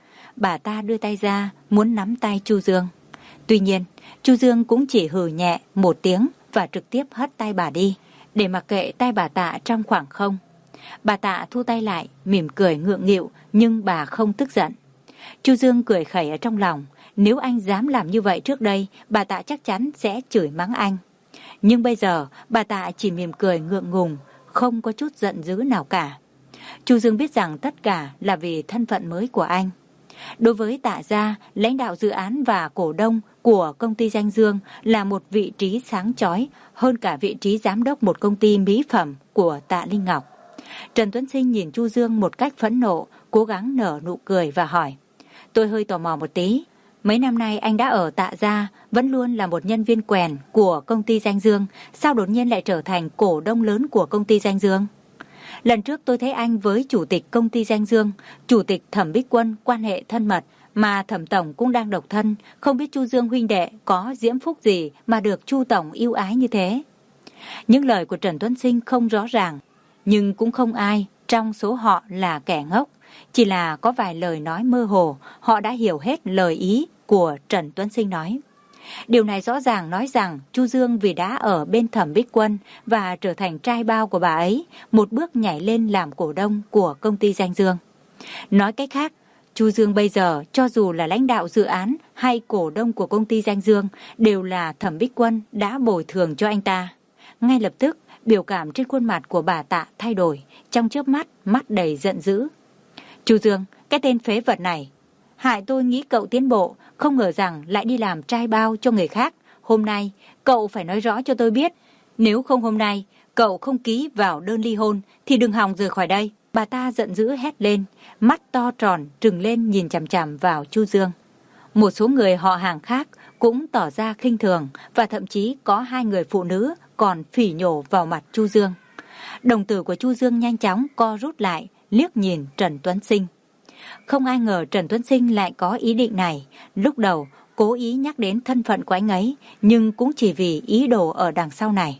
Bà ta đưa tay ra, muốn nắm tay Chu Dương. Tuy nhiên, Chu Dương cũng chỉ hừ nhẹ một tiếng và trực tiếp hất tay bà đi, để mặc kệ tay bà Tạ trong khoảng không. Bà Tạ thu tay lại, mỉm cười ngượng nghịu, nhưng bà không tức giận. Chu Dương cười khẩy ở trong lòng, nếu anh dám làm như vậy trước đây, bà Tạ chắc chắn sẽ chửi mắng anh. Nhưng bây giờ, bà Tạ chỉ mỉm cười ngượng ngùng, không có chút giận dữ nào cả. Chu Dương biết rằng tất cả là vì thân phận mới của anh. Đối với Tạ gia, lãnh đạo dự án và cổ đông của công ty Danh Dương là một vị trí sáng chói hơn cả vị trí giám đốc một công ty mỹ phẩm của Tạ Linh Ngọc. Trần Tuấn Sinh nhìn Chu Dương một cách phẫn nộ, cố gắng nở nụ cười và hỏi. Tôi hơi tò mò một tí. Mấy năm nay anh đã ở Tạ gia, vẫn luôn là một nhân viên quèn của công ty Danh Dương. Sao đột nhiên lại trở thành cổ đông lớn của công ty Danh Dương? Lần trước tôi thấy anh với chủ tịch công ty Danh Dương, chủ tịch Thẩm Bích Quân quan hệ thân mật, mà Thẩm Tổng cũng đang độc thân. Không biết Chu Dương huynh đệ có diễm phúc gì mà được Chu Tổng yêu ái như thế? Những lời của Trần Tuấn Sinh không rõ ràng, nhưng cũng không ai trong số họ là kẻ ngốc. Chỉ là có vài lời nói mơ hồ, họ đã hiểu hết lời ý của Trần Tuấn Sinh nói. Điều này rõ ràng nói rằng Chu Dương vì đã ở bên Thẩm Bích Quân và trở thành trai bao của bà ấy, một bước nhảy lên làm cổ đông của công ty Danh Dương. Nói cách khác, Chu Dương bây giờ cho dù là lãnh đạo dự án hay cổ đông của công ty Danh Dương đều là Thẩm Bích Quân đã bồi thường cho anh ta. Ngay lập tức, biểu cảm trên khuôn mặt của bà Tạ thay đổi, trong chớp mắt, mắt đầy giận dữ. Chu Dương, cái tên phế vật này, hại tôi nghĩ cậu tiến bộ, không ngờ rằng lại đi làm trai bao cho người khác. Hôm nay, cậu phải nói rõ cho tôi biết. Nếu không hôm nay, cậu không ký vào đơn ly hôn, thì đừng hòng rời khỏi đây. Bà ta giận dữ hét lên, mắt to tròn trừng lên nhìn chằm chằm vào Chu Dương. Một số người họ hàng khác cũng tỏ ra khinh thường, và thậm chí có hai người phụ nữ còn phỉ nhổ vào mặt Chu Dương. Đồng tử của Chu Dương nhanh chóng co rút lại, liếc nhìn Trần Tuấn Sinh. Không ai ngờ Trần Tuấn Sinh lại có ý định này. Lúc đầu cố ý nhắc đến thân phận của anh ấy, nhưng cũng chỉ vì ý đồ ở đằng sau này.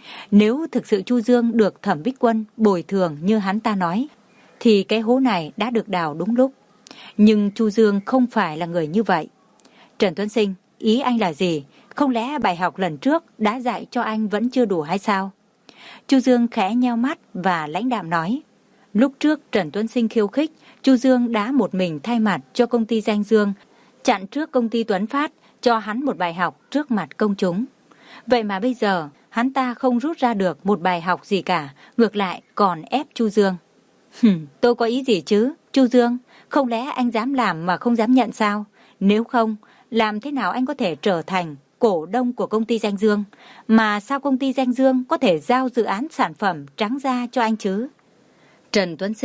Nếu thực sự Chu Dương được Thẩm Bích Quân bồi thường như hắn ta nói, thì cái hố này đã được đào đúng lúc. Nhưng Chu Dương không phải là người như vậy. Trần Tuấn Sinh, ý anh là gì? Không lẽ bài học lần trước đã dạy cho anh vẫn chưa đủ hay sao? Chu Dương khẽ nheo mắt và lãnh đạm nói. Lúc trước Trần Tuấn Sinh khiêu khích, Chu Dương đã một mình thay mặt cho công ty Danh Dương, chặn trước công ty Tuấn Phát, cho hắn một bài học trước mặt công chúng. Vậy mà bây giờ, hắn ta không rút ra được một bài học gì cả, ngược lại còn ép Chu Dương. Hừm, tôi có ý gì chứ? Chu Dương, không lẽ anh dám làm mà không dám nhận sao? Nếu không, làm thế nào anh có thể trở thành cổ đông của công ty Danh Dương? Mà sao công ty Danh Dương có thể giao dự án sản phẩm trắng ra cho anh chứ? Trần Tuấn Sinh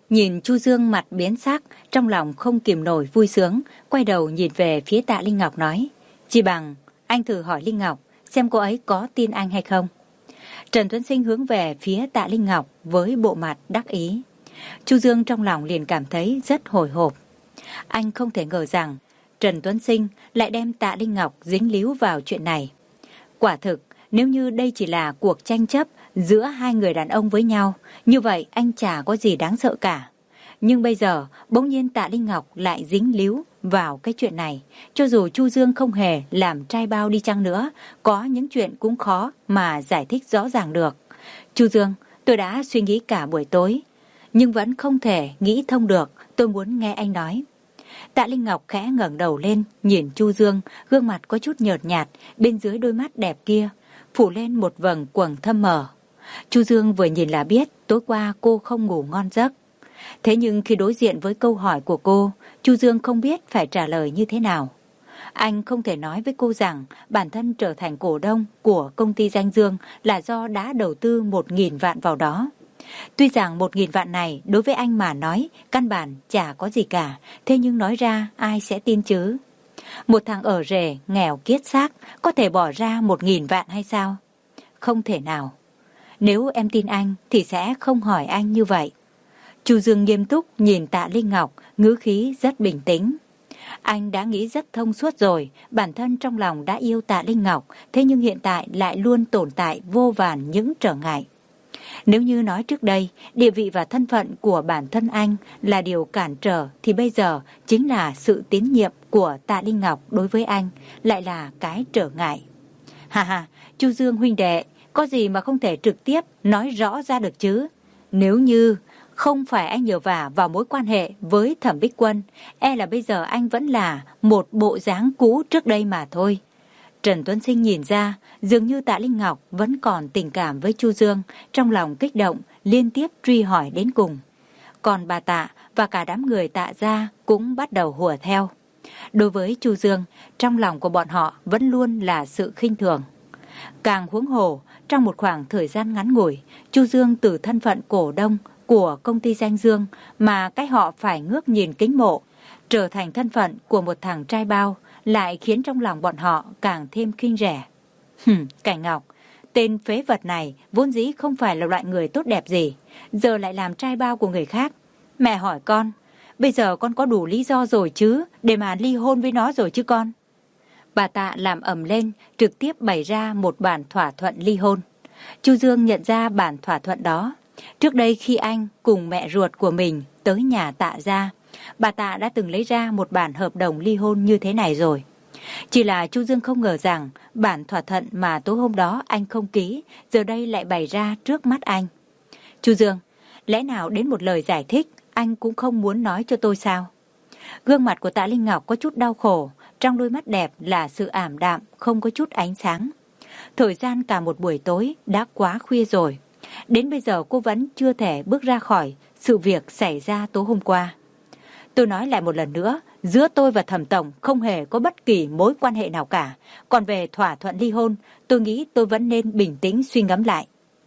Nhìn Chu Dương mặt biến sắc, trong lòng không kìm nổi vui sướng, quay đầu nhìn về phía Tạ Linh Ngọc nói, chỉ bằng anh thử hỏi Linh Ngọc xem cô ấy có tin anh hay không. Trần Tuấn Sinh hướng về phía Tạ Linh Ngọc với bộ mặt đắc ý. Chu Dương trong lòng liền cảm thấy rất hồi hộp. Anh không thể ngờ rằng Trần Tuấn Sinh lại đem Tạ Linh Ngọc dính líu vào chuyện này. Quả thực, nếu như đây chỉ là cuộc tranh chấp giữa hai người đàn ông với nhau, như vậy anh chả có gì đáng sợ cả. Nhưng bây giờ, bỗng nhiên Tạ Linh Ngọc lại dính líu vào cái chuyện này. Cho dù Chu Dương không hề làm trai bao đi chăng nữa, có những chuyện cũng khó mà giải thích rõ ràng được. Chu Dương, tôi đã suy nghĩ cả buổi tối, nhưng vẫn không thể nghĩ thông được, tôi muốn nghe anh nói. Tạ Linh Ngọc khẽ ngẩng đầu lên, nhìn Chu Dương, gương mặt có chút nhợt nhạt, bên dưới đôi mắt đẹp kia phủ lên một vầng quầng thâm mờ. Chu Dương vừa nhìn là biết tối qua cô không ngủ ngon giấc. Thế nhưng khi đối diện với câu hỏi của cô, Chu Dương không biết phải trả lời như thế nào. Anh không thể nói với cô rằng bản thân trở thành cổ đông của công ty Danh Dương là do đã đầu tư một nghìn vạn vào đó. Tuy rằng một nghìn vạn này đối với anh mà nói căn bản chả có gì cả, thế nhưng nói ra ai sẽ tin chứ? Một thằng ở rể nghèo kiết xác có thể bỏ ra một nghìn vạn hay sao? Không thể nào. Nếu em tin anh thì sẽ không hỏi anh như vậy. Chu Dương nghiêm túc nhìn Tạ Linh Ngọc, ngữ khí rất bình tĩnh. Anh đã nghĩ rất thông suốt rồi, bản thân trong lòng đã yêu Tạ Linh Ngọc, thế nhưng hiện tại lại luôn tồn tại vô vàn những trở ngại. Nếu như nói trước đây, địa vị và thân phận của bản thân anh là điều cản trở, thì bây giờ chính là sự tín nhiệm của Tạ Linh Ngọc đối với anh, lại là cái trở ngại. Hà hà, Chu Dương huynh đệ, có gì mà không thể trực tiếp nói rõ ra được chứ? Nếu như không phải anh nhờ vả vào mối quan hệ với Thẩm Bích Quân, e là bây giờ anh vẫn là một bộ dáng cũ trước đây mà thôi. Trần Tuấn Sinh nhìn ra, dường như Tạ Linh Ngọc vẫn còn tình cảm với Chu Dương, trong lòng kích động, liên tiếp truy hỏi đến cùng. Còn bà Tạ và cả đám người Tạ gia cũng bắt đầu hùa theo. Đối với Chu Dương, trong lòng của bọn họ vẫn luôn là sự khinh thường. Càng huống hồ, trong một khoảng thời gian ngắn ngủi, Chu Dương từ thân phận cổ đông của công ty Danh Dương mà cái họ phải ngước nhìn kính mộ, trở thành thân phận của một thằng trai bao, lại khiến trong lòng bọn họ càng thêm khinh rẻ. Hừm, Cảnh Ngọc, tên phế vật này vốn dĩ không phải là loại người tốt đẹp gì, giờ lại làm trai bao của người khác. Mẹ hỏi con, bây giờ con có đủ lý do rồi chứ, để mà ly hôn với nó rồi chứ con? Bà Tạ làm ầm lên, trực tiếp bày ra một bản thỏa thuận ly hôn. Chu Dương nhận ra bản thỏa thuận đó. Trước đây khi anh cùng mẹ ruột của mình tới nhà Tạ gia, bà Tạ đã từng lấy ra một bản hợp đồng ly hôn như thế này rồi. Chỉ là Chu Dương không ngờ rằng bản thỏa thuận mà tối hôm đó anh không ký, giờ đây lại bày ra trước mắt anh. Chu Dương, lẽ nào đến một lời giải thích anh cũng không muốn nói cho tôi sao? Gương mặt của Tạ Linh Ngọc có chút đau khổ, trong đôi mắt đẹp là sự ảm đạm, không có chút ánh sáng. Thời gian cả một buổi tối đã quá khuya rồi. Đến bây giờ cô vẫn chưa thể bước ra khỏi sự việc xảy ra tối hôm qua. Tôi nói lại một lần nữa, giữa tôi và Thẩm tổng không hề có bất kỳ mối quan hệ nào cả. Còn về thỏa thuận ly hôn, tôi nghĩ tôi vẫn nên bình tĩnh suy ngẫm lại.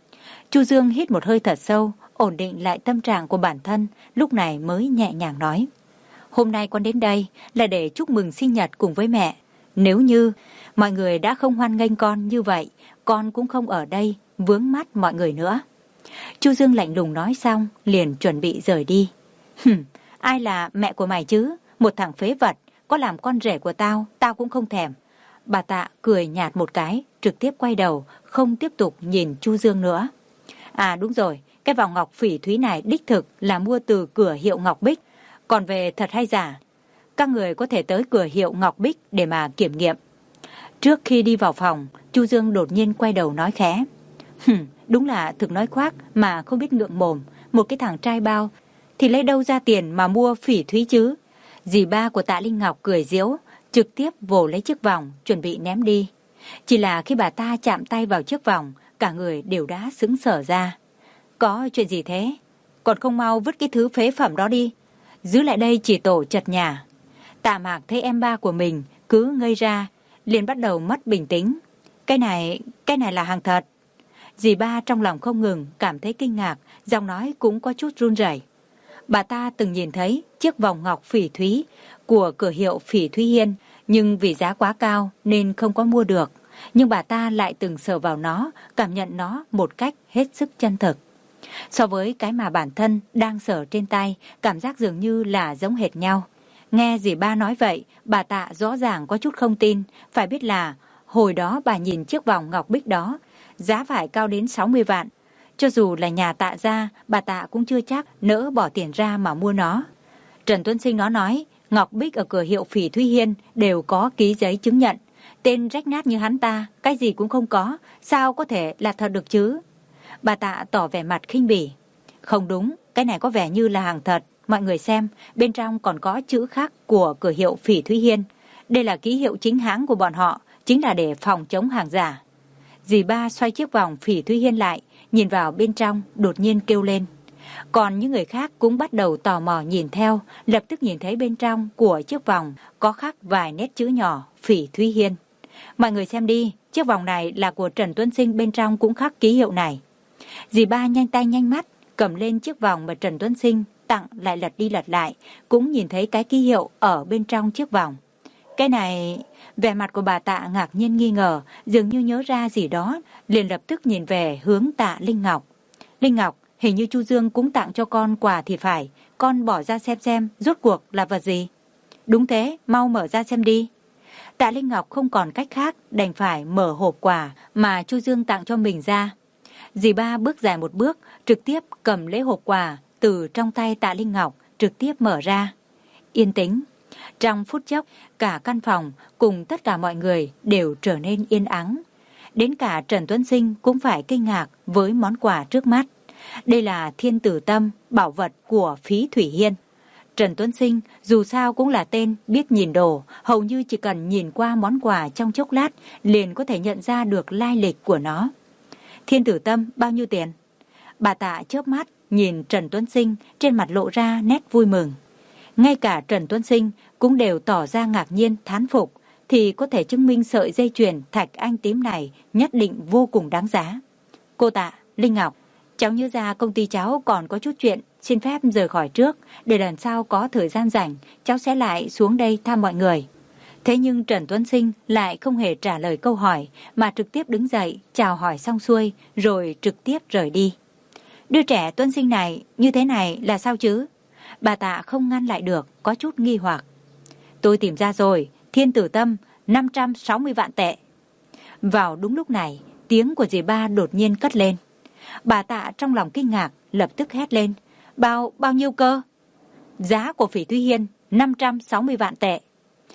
Chu Dương hít một hơi thật sâu, ổn định lại tâm trạng của bản thân, lúc này mới nhẹ nhàng nói. Hôm nay con đến đây là để chúc mừng sinh nhật cùng với mẹ. Nếu như mọi người đã không hoan nghênh con như vậy, con cũng không ở đây vướng mắt mọi người nữa. Chu Dương lạnh lùng nói xong, liền chuẩn bị rời đi. Hừm, ai là mẹ của mày chứ? Một thằng phế vật, có làm con rể của tao, tao cũng không thèm. Bà Tạ cười nhạt một cái, trực tiếp quay đầu, không tiếp tục nhìn Chu Dương nữa. À đúng rồi, cái vòng ngọc phỉ thúy này đích thực là mua từ cửa hiệu Ngọc Bích. Còn về thật hay giả, các người có thể tới cửa hiệu Ngọc Bích để mà kiểm nghiệm. Trước khi đi vào phòng, Chu Dương đột nhiên quay đầu nói khẽ. Hừm, đúng là thực nói khoác mà không biết ngượng mồm. Một cái thằng trai bao thì lấy đâu ra tiền mà mua phỉ thúy chứ? Dì ba của Tạ Linh Ngọc cười giễu, trực tiếp vồ lấy chiếc vòng, chuẩn bị ném đi. Chỉ là khi bà ta chạm tay vào chiếc vòng, cả người đều đã sững sờ ra. Có chuyện gì thế? Còn không mau vứt cái thứ phế phẩm đó đi. Giữ lại đây chỉ tổ chật nhà. Tạ Mạc thấy em ba của mình cứ ngây ra, liền bắt đầu mất bình tĩnh. Cái này, cái này là hàng thật. Dì ba trong lòng không ngừng cảm thấy kinh ngạc, giọng nói cũng có chút run rẩy. Bà ta từng nhìn thấy chiếc vòng ngọc phỉ thúy của cửa hiệu Phỉ Thúy Hiên, nhưng vì giá quá cao nên không có mua được. Nhưng bà ta lại từng sờ vào nó, cảm nhận nó một cách hết sức chân thực. So với cái mà bản thân đang sờ trên tay, cảm giác dường như là giống hệt nhau. Nghe dì ba nói vậy, bà Tạ rõ ràng có chút không tin. Phải biết là hồi đó bà nhìn chiếc vòng ngọc bích đó, giá phải cao đến sáu mươi vạn. Cho dù là nhà Tạ gia, bà Tạ cũng chưa chắc nỡ bỏ tiền ra mà mua nó. Trần Tuấn Sinh nó nói, ngọc bích ở cửa hiệu Phỉ Thúy Hiên đều có ký giấy chứng nhận. Tên rách nát như hắn ta, cái gì cũng không có, sao có thể là thật được chứ? Bà Tạ tỏ vẻ mặt khinh bỉ. Không đúng, cái này có vẻ như là hàng thật. Mọi người xem, bên trong còn có chữ khắc của cửa hiệu Phỉ Thúy Hiên. Đây là ký hiệu chính hãng của bọn họ, chính là để phòng chống hàng giả. Dì ba xoay chiếc vòng Phỉ Thúy Hiên lại, nhìn vào bên trong, đột nhiên kêu lên. Còn những người khác cũng bắt đầu tò mò nhìn theo, lập tức nhìn thấy bên trong của chiếc vòng có khắc vài nét chữ nhỏ Phỉ Thúy Hiên. Mọi người xem đi, chiếc vòng này là của Trần Tuấn Sinh, bên trong cũng khắc ký hiệu này. Dì ba nhanh tay nhanh mắt, cầm lên chiếc vòng mà Trần Tuấn Sinh tặng, lại lật đi lật lại, cũng nhìn thấy cái ký hiệu ở bên trong chiếc vòng. Cái này... Vẻ mặt của bà Tạ ngạc nhiên nghi ngờ, dường như nhớ ra gì đó, liền lập tức nhìn về hướng Tạ Linh Ngọc. Linh Ngọc, hình như Chu Dương cũng tặng cho con quà thì phải, con bỏ ra xem xem, rốt cuộc là vật gì? Đúng thế, mau mở ra xem đi. Tạ Linh Ngọc không còn cách khác, đành phải mở hộp quà mà Chu Dương tặng cho mình ra. Dì ba bước dài một bước, trực tiếp cầm lấy hộp quà từ trong tay Tạ Linh Ngọc, trực tiếp mở ra. Yên tĩnh. Trong phút chốc, cả căn phòng cùng tất cả mọi người đều trở nên yên ắng. Đến cả Trần Tuấn Sinh cũng phải kinh ngạc với món quà trước mắt. Đây là Thiên Tử Tâm, bảo vật của Phí Thủy Hiên. Trần Tuấn Sinh dù sao cũng là tên biết nhìn đồ, hầu như chỉ cần nhìn qua món quà trong chốc lát liền có thể nhận ra được lai lịch của nó. Thiên Tử Tâm bao nhiêu tiền? Bà Tạ chớp mắt nhìn Trần Tuấn Sinh, trên mặt lộ ra nét vui mừng. Ngay cả Trần Tuấn Sinh cũng đều tỏ ra ngạc nhiên thán phục, thì có thể chứng minh sợi dây chuyền thạch anh tím này nhất định vô cùng đáng giá. Cô Tạ, Linh Ngọc, cháu nhớ ra công ty cháu còn có chút chuyện, xin phép rời khỏi trước, để lần sau có thời gian rảnh, cháu sẽ lại xuống đây thăm mọi người. Thế nhưng Trần Tuấn Sinh lại không hề trả lời câu hỏi, mà trực tiếp đứng dậy, chào hỏi xong xuôi, rồi trực tiếp rời đi. Đứa trẻ Tuấn Sinh này, như thế này là sao chứ? Bà Tạ không ngăn lại được, có chút nghi hoặc. Tôi tìm ra rồi, Thiên Tử Tâm, năm trăm sáu mươi vạn tệ. Vào đúng lúc này, tiếng của dì ba đột nhiên cất lên. Bà Tạ trong lòng kinh ngạc, lập tức hét lên. Bao, bao nhiêu cơ? Giá của Phỉ Thúy Hiên, năm trăm sáu mươi vạn tệ.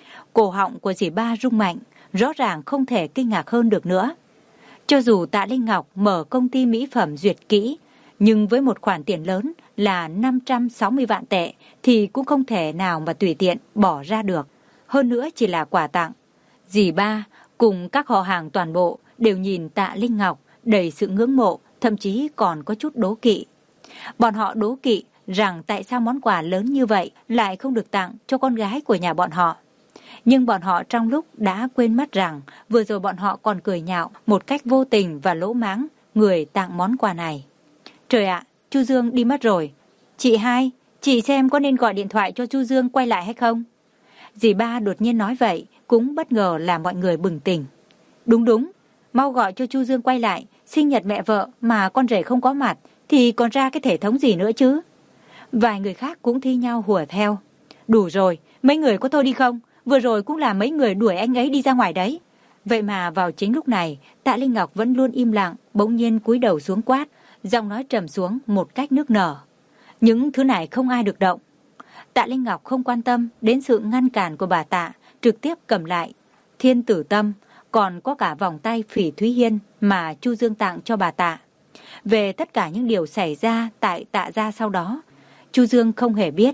Cổ họng của dì ba rung mạnh, rõ ràng không thể kinh ngạc hơn được nữa. Cho dù Tạ Linh Ngọc mở công ty mỹ phẩm duyệt kỹ, nhưng với một khoản tiền lớn là năm trăm sáu mươi vạn tệ thì cũng không thể nào mà tùy tiện bỏ ra được. Hơn nữa chỉ là quà tặng. Dì ba cùng các họ hàng toàn bộ đều nhìn Tạ Linh Ngọc đầy sự ngưỡng mộ, thậm chí còn có chút đố kỵ. Bọn họ đố kỵ rằng tại sao món quà lớn như vậy lại không được tặng cho con gái của nhà bọn họ. Nhưng bọn họ trong lúc đã quên mất rằng vừa rồi bọn họ còn cười nhạo một cách vô tình và lỗ mãng người tặng món quà này. Trời ạ, Chu Dương đi mất rồi. Chị hai, chị xem có nên gọi điện thoại cho Chu Dương quay lại hay không? Dì ba đột nhiên nói vậy, cũng bất ngờ làm mọi người bừng tỉnh. Đúng đúng, mau gọi cho Chu Dương quay lại, sinh nhật mẹ vợ mà con rể không có mặt, thì còn ra cái thể thống gì nữa chứ? Vài người khác cũng thi nhau hùa theo. Đủ rồi, mấy người có thôi đi không? Vừa rồi cũng là mấy người đuổi anh ấy đi ra ngoài đấy. Vậy mà vào chính lúc này, Tạ Linh Ngọc vẫn luôn im lặng, bỗng nhiên cúi đầu xuống quát, giọng nói trầm xuống một cách nức nở. Những thứ này không ai được động. Tạ Linh Ngọc không quan tâm đến sự ngăn cản của bà Tạ, trực tiếp cầm lại Thiên Tử Tâm, còn có cả vòng tay Phỉ Thúy Hiên mà Chu Dương tặng cho bà Tạ. Về tất cả những điều xảy ra tại Tạ gia sau đó, Chu Dương không hề biết.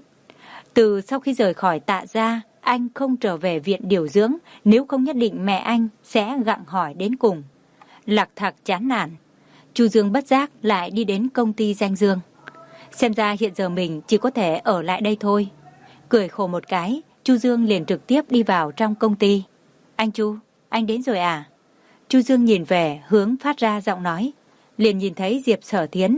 Từ sau khi rời khỏi Tạ gia, anh không trở về viện điều dưỡng, nếu không nhất định mẹ anh sẽ gặng hỏi đến cùng. Lặc thặc chán nản, Chu Dương bất giác lại đi đến công ty Danh Dương. Xem ra hiện giờ mình chỉ có thể ở lại đây thôi. Cười khổ một cái, Chu Dương liền trực tiếp đi vào trong công ty. Anh Chu, anh đến rồi à? Chu Dương nhìn về hướng phát ra giọng nói, liền nhìn thấy Diệp Sở Thiến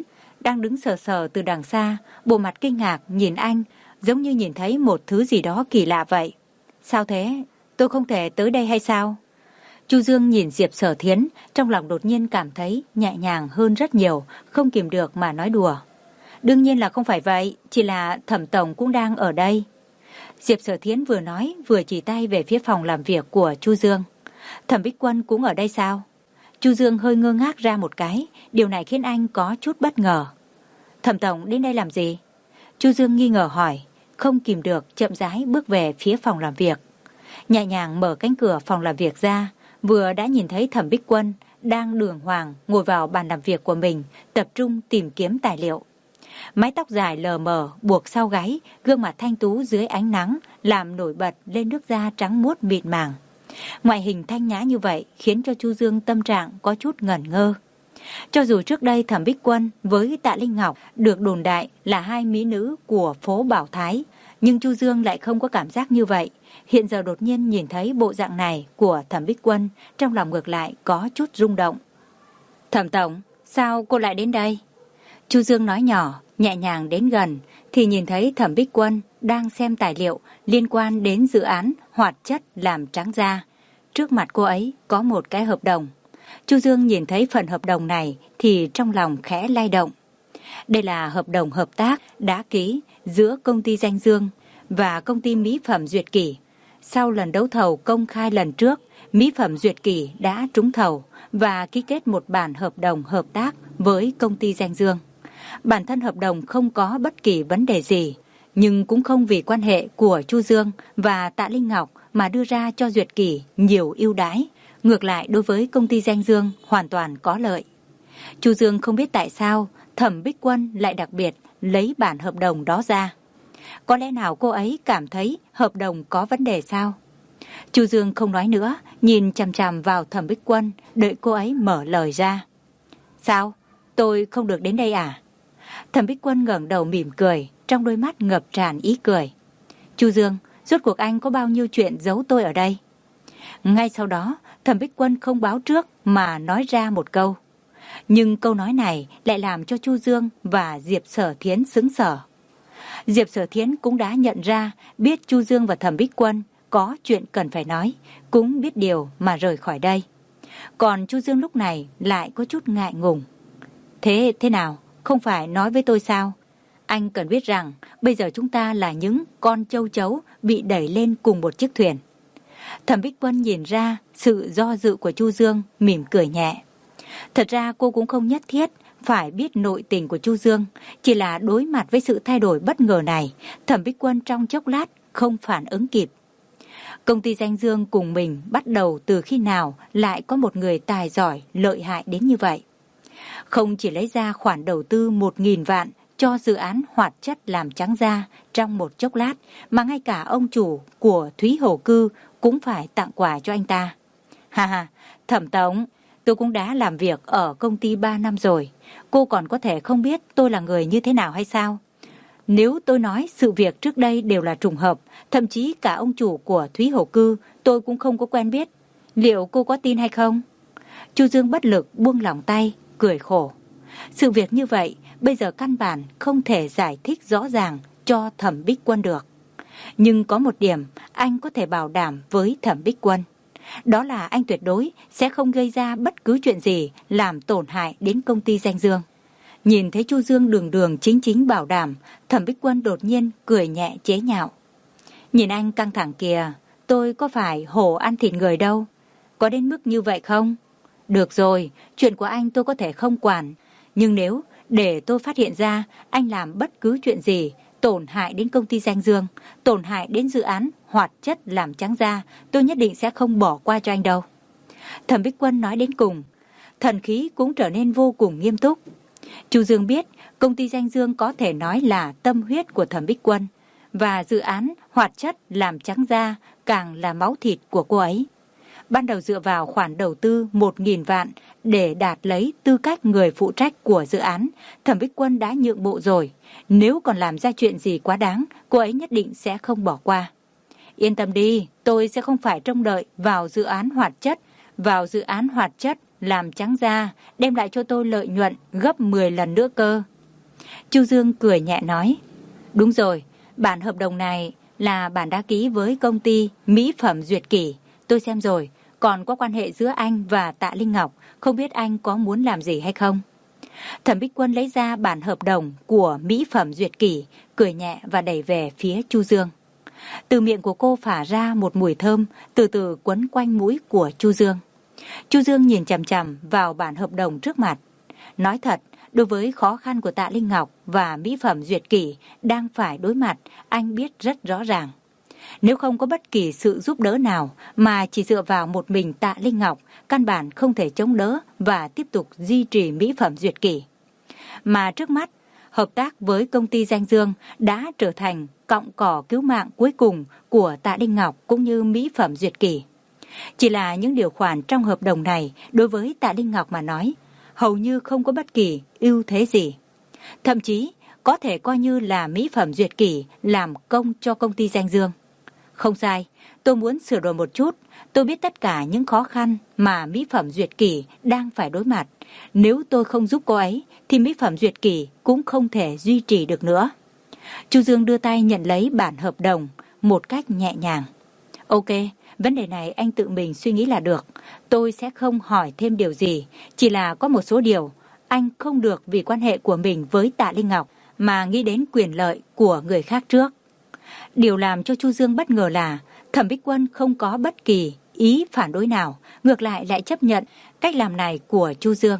đang đứng sờ sờ từ đằng xa, bộ mặt kinh ngạc nhìn anh, giống như nhìn thấy một thứ gì đó kỳ lạ vậy. Sao thế? Tôi không thể tới đây hay sao? Chu Dương nhìn Diệp Sở Thiến, trong lòng đột nhiên cảm thấy nhẹ nhàng hơn rất nhiều, không kìm được mà nói đùa. Đương nhiên là không phải vậy, chỉ là Thẩm tổng cũng đang ở đây. Diệp Sở Thiến vừa nói vừa chỉ tay về phía phòng làm việc của Chu Dương. Thẩm Bích Quân cũng ở đây sao? Chu Dương hơi ngơ ngác ra một cái, điều này khiến anh có chút bất ngờ. Thẩm tổng đến đây làm gì? Chu Dương nghi ngờ hỏi, không kìm được chậm rãi bước về phía phòng làm việc. Nhẹ nhàng mở cánh cửa phòng làm việc ra, vừa đã nhìn thấy Thẩm Bích Quân đang đường hoàng ngồi vào bàn làm việc của mình, tập trung tìm kiếm tài liệu. Mái tóc dài lờ mờ buộc sau gáy, gương mặt thanh tú dưới ánh nắng làm nổi bật lên nước da trắng muốt mịn màng. Ngoại hình thanh nhã như vậy khiến cho Chu Dương tâm trạng có chút ngẩn ngơ. Cho dù trước đây Thẩm Bích Quân với Tạ Linh Ngọc được đồn đại là hai mỹ nữ của phố Bảo Thái, nhưng Chu Dương lại không có cảm giác như vậy. Hiện giờ đột nhiên nhìn thấy bộ dạng này của Thẩm Bích Quân, trong lòng ngược lại có chút rung động. Thẩm tổng, sao cô lại đến đây? Chu Dương nói nhỏ, nhẹ nhàng đến gần, thì nhìn thấy Thẩm Bích Quân đang xem tài liệu liên quan đến dự án hoạt chất làm trắng da. Trước mặt cô ấy có một cái hợp đồng. Chu Dương nhìn thấy phần hợp đồng này thì trong lòng khẽ lay động. Đây là hợp đồng hợp tác đã ký giữa công ty Danh Dương và công ty mỹ phẩm Duyệt Kỷ. Sau lần đấu thầu công khai lần trước, mỹ phẩm Duyệt Kỷ đã trúng thầu và ký kết một bản hợp đồng hợp tác với công ty Danh Dương. Bản thân hợp đồng không có bất kỳ vấn đề gì, nhưng cũng không vì quan hệ của Chu Dương và Tạ Linh Ngọc mà đưa ra cho Duyệt Kỷ nhiều ưu đãi. Ngược lại đối với công ty Danh Dương hoàn toàn có lợi. Chu Dương không biết tại sao Thẩm Bích Quân lại đặc biệt lấy bản hợp đồng đó ra. Có lẽ nào cô ấy cảm thấy hợp đồng có vấn đề sao? Chu Dương không nói nữa, nhìn chằm chằm vào Thẩm Bích Quân, đợi cô ấy mở lời ra. Sao? Tôi không được đến đây à? Thẩm Bích Quân ngẩng đầu mỉm cười, trong đôi mắt ngập tràn ý cười. Chu Dương, rốt cuộc anh có bao nhiêu chuyện giấu tôi ở đây? Ngay sau đó, Thẩm Bích Quân không báo trước mà nói ra một câu. Nhưng câu nói này lại làm cho Chu Dương và Diệp Sở Thiến sững sờ. Diệp Sở Thiến cũng đã nhận ra, biết Chu Dương và Thẩm Bích Quân có chuyện cần phải nói, cũng biết điều mà rời khỏi đây. Còn Chu Dương lúc này lại có chút ngại ngùng. Thế thế nào? Không phải nói với tôi sao? Anh cần biết rằng bây giờ chúng ta là những con châu chấu bị đẩy lên cùng một chiếc thuyền. Thẩm Bích Quân nhìn ra sự do dự của Chu Dương, mỉm cười nhẹ. Thật ra cô cũng không nhất thiết phải biết nội tình của Chu Dương, chỉ là đối mặt với sự thay đổi bất ngờ này, Thẩm Bích Quân trong chốc lát không phản ứng kịp. Công ty Danh Dương cùng mình bắt đầu từ khi nào lại có một người tài giỏi lợi hại đến như vậy? Không chỉ lấy ra khoản đầu tư một nghìn vạn cho dự án hoạt chất làm trắng da trong một chốc lát, mà ngay cả ông chủ của Thúy Hồ Cư cũng phải tặng quà cho anh ta. Ha ha, Thẩm tổng, tôi cũng đã làm việc ở công ty ba năm rồi, cô còn có thể không biết tôi là người như thế nào hay sao? Nếu tôi nói sự việc trước đây đều là trùng hợp, thậm chí cả ông chủ của Thúy Hồ Cư tôi cũng không có quen biết, liệu cô có tin hay không? Chu Dương bất lực buông lỏng tay, cười khổ. Sự việc như vậy bây giờ căn bản không thể giải thích rõ ràng cho Thẩm Bích Quân được. Nhưng có một điểm anh có thể bảo đảm với Thẩm Bích Quân. Đó là anh tuyệt đối sẽ không gây ra bất cứ chuyện gì làm tổn hại đến công ty Danh Dương. Nhìn thấy Chu Dương đường đường chính chính bảo đảm, Thẩm Bích Quân đột nhiên cười nhẹ chế nhạo. Nhìn anh căng thẳng kìa, tôi có phải hổ ăn thịt người đâu. Có đến mức như vậy không? Được rồi, chuyện của anh tôi có thể không quản. Nhưng nếu để tôi phát hiện ra anh làm bất cứ chuyện gì tổn hại đến công ty Danh Dương, tổn hại đến dự án hoạt chất làm trắng da, tôi nhất định sẽ không bỏ qua cho anh đâu. Thẩm Bích Quân nói đến cùng, thần khí cũng trở nên vô cùng nghiêm túc. Chu Dương biết công ty Danh Dương có thể nói là tâm huyết của Thẩm Bích Quân, và dự án hoạt chất làm trắng da càng là máu thịt của cô ấy. Ban đầu dựa vào khoản đầu tư một nghìn vạn để đạt lấy tư cách người phụ trách của dự án, Thẩm Bích Quân đã nhượng bộ rồi. Nếu còn làm ra chuyện gì quá đáng, cô ấy nhất định sẽ không bỏ qua. Yên tâm đi, tôi sẽ không phải trông đợi vào dự án hoạt chất, vào dự án hoạt chất làm trắng da, đem lại cho tôi lợi nhuận gấp mười lần nữa cơ. Chu Dương cười nhẹ nói, đúng rồi, bản hợp đồng này là bản đã ký với công ty Mỹ phẩm Duyệt Kỷ. Tôi xem rồi, còn có quan hệ giữa anh và Tạ Linh Ngọc, không biết anh có muốn làm gì hay không? Thẩm Bích Quân lấy ra bản hợp đồng của Mỹ phẩm Duyệt Kỷ, cười nhẹ và đẩy về phía Chu Dương. Từ miệng của cô phả ra một mùi thơm, từ từ quấn quanh mũi của Chu Dương. Chu Dương nhìn chằm chằm vào bản hợp đồng trước mặt. Nói thật, đối với khó khăn của Tạ Linh Ngọc và Mỹ phẩm Duyệt Kỷ đang phải đối mặt, anh biết rất rõ ràng. Nếu không có bất kỳ sự giúp đỡ nào mà chỉ dựa vào một mình Tạ Linh Ngọc, căn bản không thể chống đỡ và tiếp tục duy trì Mỹ phẩm Duyệt Kỷ. Mà trước mắt, hợp tác với công ty Danh Dương đã trở thành cọng cỏ cứu mạng cuối cùng của Tạ Linh Ngọc cũng như Mỹ phẩm Duyệt Kỷ. Chỉ là những điều khoản trong hợp đồng này đối với Tạ Linh Ngọc mà nói, hầu như không có bất kỳ ưu thế gì. Thậm chí có thể coi như là Mỹ phẩm Duyệt Kỷ làm công cho công ty Danh Dương. Không sai, tôi muốn sửa đổi một chút. Tôi biết tất cả những khó khăn mà Mỹ phẩm Duyệt Kỷ đang phải đối mặt. Nếu tôi không giúp cô ấy, thì Mỹ phẩm Duyệt Kỷ cũng không thể duy trì được nữa. Chu Dương đưa tay nhận lấy bản hợp đồng một cách nhẹ nhàng. Ok, vấn đề này anh tự mình suy nghĩ là được. Tôi sẽ không hỏi thêm điều gì. Chỉ là có một số điều, anh không được vì quan hệ của mình với Tạ Linh Ngọc mà nghĩ đến quyền lợi của người khác trước. Điều làm cho Chu Dương bất ngờ là Thẩm Bích Quân không có bất kỳ ý phản đối nào, ngược lại lại chấp nhận cách làm này của Chu Dương.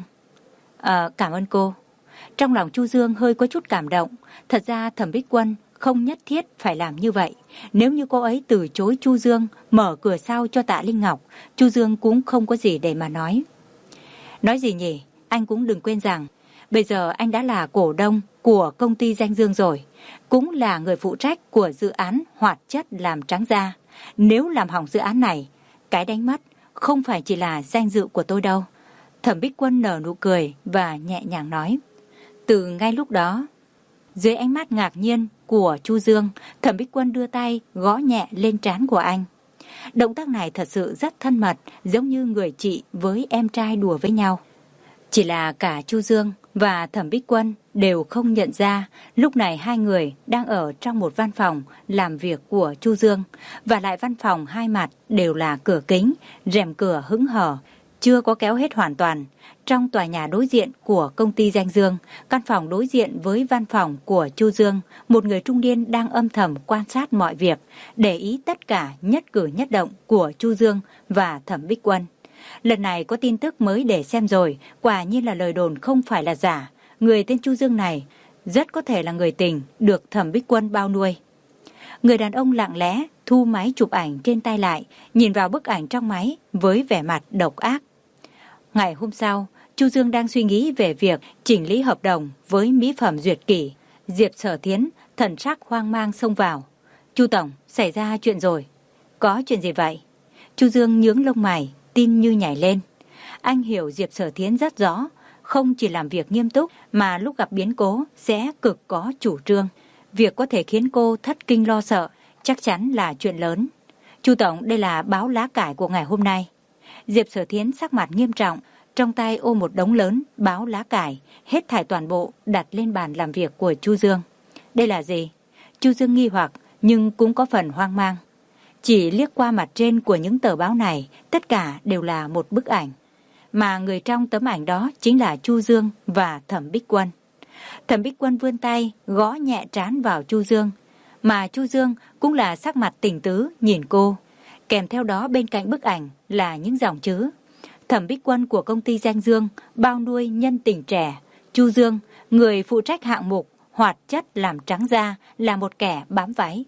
À, cảm ơn cô. Trong lòng Chu Dương hơi có chút cảm động. Thật ra Thẩm Bích Quân không nhất thiết phải làm như vậy. Nếu như cô ấy từ chối Chu Dương mở cửa sau cho Tạ Linh Ngọc, Chu Dương cũng không có gì để mà nói. Nói gì nhỉ? Anh cũng đừng quên rằng bây giờ anh đã là cổ đông của công ty Danh Dương rồi, cũng là người phụ trách của dự án hoạt chất làm trắng da. Nếu làm hỏng dự án này, cái đánh mất không phải chỉ là danh dự của tôi đâu. Thẩm Bích Quân nở nụ cười và nhẹ nhàng nói. Từ ngay lúc đó, dưới ánh mắt ngạc nhiên của Chu Dương, Thẩm Bích Quân đưa tay gõ nhẹ lên trán của anh. Động tác này thật sự rất thân mật, giống như người chị với em trai đùa với nhau. Chỉ là cả Chu Dương và Thẩm Bích Quân đều không nhận ra lúc này hai người đang ở trong một văn phòng làm việc của Chu Dương, và lại văn phòng hai mặt đều là cửa kính, rèm cửa hững hở, chưa có kéo hết hoàn toàn. Trong tòa nhà đối diện của công ty Danh Dương, căn phòng đối diện với văn phòng của Chu Dương, một người trung niên đang âm thầm quan sát mọi việc, để ý tất cả nhất cử nhất động của Chu Dương và Thẩm Bích Quân. Lần này có tin tức mới để xem rồi, quả nhiên là lời đồn không phải là giả. Người tên Chu Dương này rất có thể là người tình được Thẩm Bích Quân bao nuôi. Người đàn ông lặng lẽ thu máy chụp ảnh trên tay lại, nhìn vào bức ảnh trong máy với vẻ mặt độc ác. Ngày hôm sau, Chu Dương đang suy nghĩ về việc chỉnh lý hợp đồng với Mỹ phẩm Duyệt Kỷ. Diệp Sở Thiến thần sắc hoang mang xông vào. Chu tổng, xảy ra chuyện rồi. Có chuyện gì vậy? Chu Dương nhướng lông mày, tim như nhảy lên. Anh hiểu Diệp Sở Thiến rất rõ, không chỉ làm việc nghiêm túc mà lúc gặp biến cố sẽ cực có chủ trương. Việc có thể khiến cô thất kinh lo sợ chắc chắn là chuyện lớn. Chu tổng, đây là báo lá cải của ngày hôm nay. Diệp Sở Thiến sắc mặt nghiêm trọng, trong tay ôm một đống lớn báo lá cải, hết thảy toàn bộ đặt lên bàn làm việc của Chu Dương. Đây là gì? Chu Dương nghi hoặc nhưng cũng có phần hoang mang. Chỉ liếc qua mặt trên của những tờ báo này, tất cả đều là một bức ảnh. Mà người trong tấm ảnh đó chính là Chu Dương và Thẩm Bích Quân. Thẩm Bích Quân vươn tay gõ nhẹ trán vào Chu Dương, mà Chu Dương cũng là sắc mặt tỉnh tứ nhìn cô. Kèm theo đó bên cạnh bức ảnh là những dòng chữ: Thẩm Bích Quân của công ty Danh Dương bao nuôi nhân tình trẻ. Chu Dương, người phụ trách hạng mục hoạt chất làm trắng da, là một kẻ bám váy.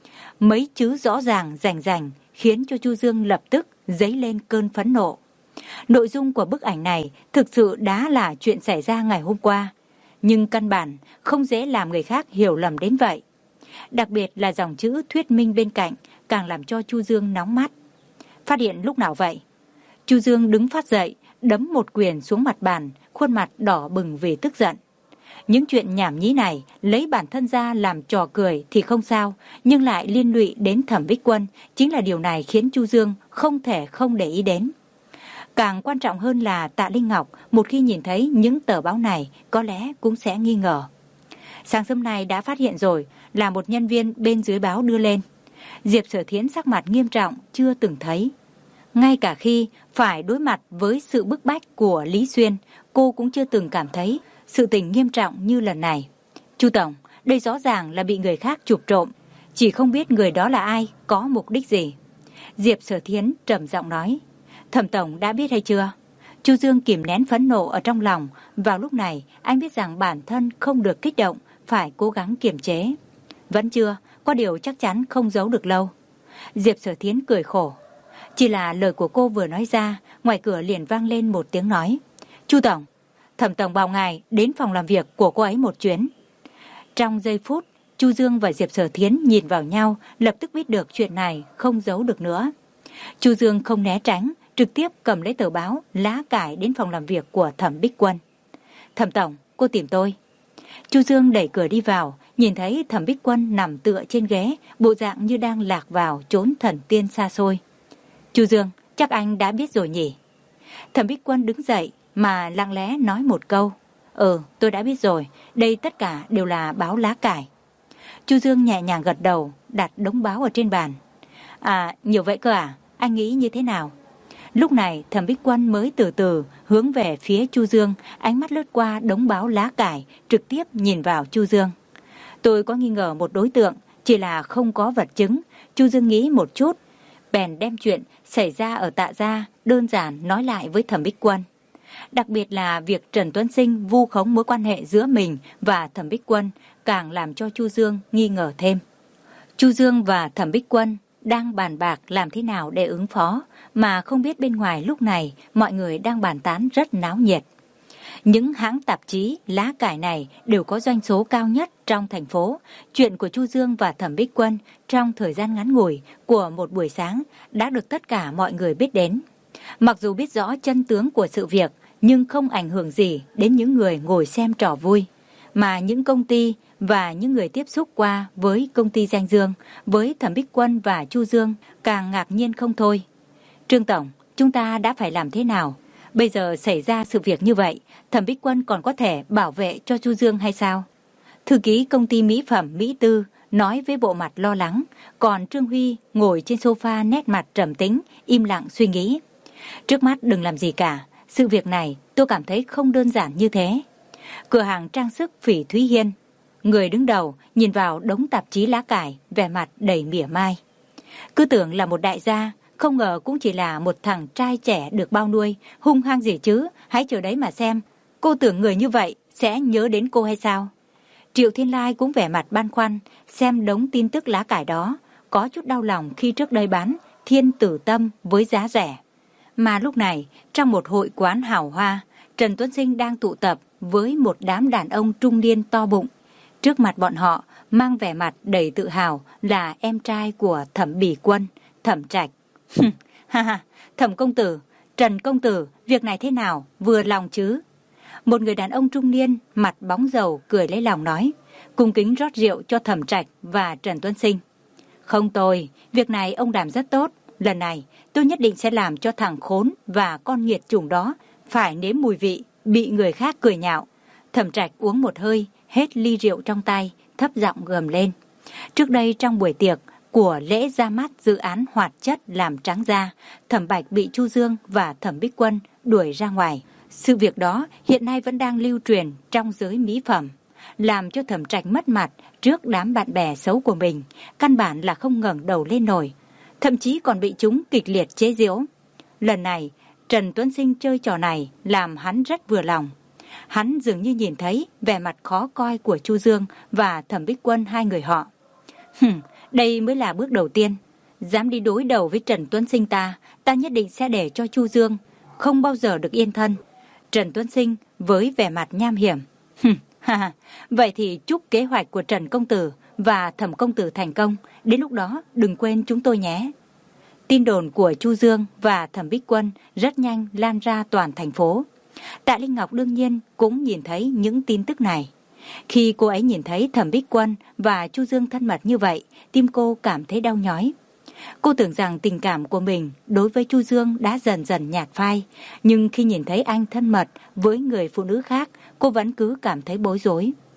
Mấy chữ rõ ràng rành rành khiến cho Chu Dương lập tức dấy lên cơn phẫn nộ. Nội dung của bức ảnh này thực sự đã là chuyện xảy ra ngày hôm qua, nhưng căn bản không dễ làm người khác hiểu lầm đến vậy. Đặc biệt là dòng chữ thuyết minh bên cạnh càng làm cho Chu Dương nóng mắt. Phát hiện lúc nào vậy? Chu Dương đứng phát dậy, đấm một quyền xuống mặt bàn, khuôn mặt đỏ bừng vì tức giận. Những chuyện nhảm nhí này lấy bản thân ra làm trò cười thì không sao, nhưng lại liên lụy đến Thẩm Bích Quân, chính là điều này khiến Chu Dương không thể không để ý đến. Càng quan trọng hơn là Tạ Linh Ngọc một khi nhìn thấy những tờ báo này có lẽ cũng sẽ nghi ngờ. Sáng sớm nay đã phát hiện rồi, là một nhân viên bên dưới báo đưa lên. Diệp Sở Thiến sắc mặt nghiêm trọng chưa từng thấy. Ngay cả khi phải đối mặt với sự bức bách của Lý Xuyên, cô cũng chưa từng cảm thấy sự tình nghiêm trọng như lần này. Chu Tổng, đây rõ ràng là bị người khác chụp trộm, chỉ không biết người đó là ai, có mục đích gì. Diệp Sở Thiến trầm giọng nói. Thẩm Tổng đã biết hay chưa? Chu Dương kìm nén phẫn nộ ở trong lòng. Vào lúc này, anh biết rằng bản thân không được kích động, phải cố gắng kiềm chế. Vẫn chưa, có điều chắc chắn không giấu được lâu. Diệp Sở Thiến cười khổ. Chỉ là lời của cô vừa nói ra, ngoài cửa liền vang lên một tiếng nói. Chu Tổng, Thẩm Tổng bảo ngài đến phòng làm việc của cô ấy một chuyến. Trong giây phút, Chu Dương và Diệp Sở Thiến nhìn vào nhau, lập tức biết được chuyện này không giấu được nữa. Chu Dương không né tránh, trực tiếp cầm lấy tờ báo, lá cải đến phòng làm việc của Thẩm Bích Quân. Thẩm Tổng, cô tìm tôi. Chu Dương đẩy cửa đi vào, nhìn thấy Thẩm Bích Quân nằm tựa trên ghế, bộ dạng như đang lạc vào chốn thần tiên xa xôi. Chu Dương, chắc anh đã biết rồi nhỉ? Thẩm Bích Quân đứng dậy mà lặng lẽ nói một câu. Ừ, tôi đã biết rồi, đây tất cả đều là báo lá cải. Chu Dương nhẹ nhàng gật đầu, đặt đống báo ở trên bàn. À, nhiều vậy cơ à? Anh nghĩ như thế nào? Lúc này Thẩm Bích Quân mới từ từ hướng về phía Chu Dương, ánh mắt lướt qua đống báo lá cải, trực tiếp nhìn vào Chu Dương. Tôi có nghi ngờ một đối tượng, chỉ là không có vật chứng. Chu Dương nghĩ một chút, bèn đem chuyện xảy ra ở Tạ Gia đơn giản nói lại với Thẩm Bích Quân. Đặc biệt là việc Trần Tuấn Sinh vu khống mối quan hệ giữa mình và Thẩm Bích Quân càng làm cho Chu Dương nghi ngờ thêm. Chu Dương và Thẩm Bích Quân đang bàn bạc làm thế nào để ứng phó, mà không biết bên ngoài lúc này mọi người đang bàn tán rất náo nhiệt. Những hãng tạp chí lá cải này đều có doanh số cao nhất trong thành phố. Chuyện của Chu Dương và Thẩm Bích Quân trong thời gian ngắn ngủi của một buổi sáng đã được tất cả mọi người biết đến. Mặc dù biết rõ chân tướng của sự việc, nhưng không ảnh hưởng gì đến những người ngồi xem trò vui. Mà những công ty và những người tiếp xúc qua với công ty Danh Dương, với Thẩm Bích Quân và Chu Dương càng ngạc nhiên không thôi. Trương Tổng, chúng ta đã phải làm thế nào? Bây giờ xảy ra sự việc như vậy, Thẩm Bích Quân còn có thể bảo vệ cho Chu Dương hay sao? Thư ký công ty mỹ phẩm Mỹ Tư nói với bộ mặt lo lắng, còn Trương Huy ngồi trên sofa nét mặt trầm tĩnh, im lặng suy nghĩ. Trước mắt đừng làm gì cả, sự việc này tôi cảm thấy không đơn giản như thế. Cửa hàng trang sức Phỉ Thúy Hiên, người đứng đầu nhìn vào đống tạp chí lá cải, vẻ mặt đầy mỉa mai. Cứ tưởng là một đại gia, không ngờ cũng chỉ là một thằng trai trẻ được bao nuôi, hung hăng gì chứ, hãy chờ đấy mà xem. Cô tưởng người như vậy sẽ nhớ đến cô hay sao? Triệu Thiên Lai cũng vẻ mặt băn khoăn, xem đống tin tức lá cải đó, có chút đau lòng khi trước đây bán Thiên Tử Tâm với giá rẻ. Mà lúc này, trong một hội quán hào hoa, Trần Tuấn Sinh đang tụ tập với một đám đàn ông trung niên to bụng. Trước mặt bọn họ, mang vẻ mặt đầy tự hào là em trai của Thẩm Bỉ Quân, Thẩm Trạch. Ha ha, Thẩm công tử, Trần công tử, việc này thế nào, vừa lòng chứ? Một người đàn ông trung niên, mặt bóng dầu, cười lấy lòng nói, cung kính rót rượu cho Thẩm Trạch và Trần Tuấn Sinh. Không tồi, việc này ông làm rất tốt. Lần này, tôi nhất định sẽ làm cho thằng khốn và con nghiệt chủng đó phải nếm mùi vị, bị người khác cười nhạo. Thẩm Trạch uống một hơi, hết ly rượu trong tay, thấp giọng gầm lên. Trước đây trong buổi tiệc của lễ ra mắt dự án hoạt chất làm trắng da, Thẩm Bạch bị Chu Dương và Thẩm Bích Quân đuổi ra ngoài. Sự việc đó hiện nay vẫn đang lưu truyền trong giới mỹ phẩm, làm cho Thẩm Trạch mất mặt trước đám bạn bè xấu của mình, căn bản là không ngẩng đầu lên nổi, thậm chí còn bị chúng kịch liệt chế giễu. Lần này, Trần Tuấn Sinh chơi trò này làm hắn rất vừa lòng. Hắn dường như nhìn thấy vẻ mặt khó coi của Chu Dương và Thẩm Bích Quân hai người họ. Hừm, đây mới là bước đầu tiên. Dám đi đối đầu với Trần Tuấn Sinh ta, ta nhất định sẽ để cho Chu Dương không bao giờ được yên thân. Trần Tuấn Sinh với vẻ mặt nham hiểm. Hừm, ha ha, vậy thì chúc kế hoạch của Trần công tử và Thẩm công tử thành công, đến lúc đó đừng quên chúng tôi nhé. Tin đồn của Chu Dương và Thẩm Bích Quân rất nhanh lan ra toàn thành phố. Tạ Linh Ngọc đương nhiên cũng nhìn thấy những tin tức này. Khi cô ấy nhìn thấy Thẩm Bích Quân và Chu Dương thân mật như vậy, tim cô cảm thấy đau nhói. Cô tưởng rằng tình cảm của mình đối với Chu Dương đã dần dần nhạt phai, nhưng khi nhìn thấy anh thân mật với người phụ nữ khác, cô vẫn cứ cảm thấy bối rối.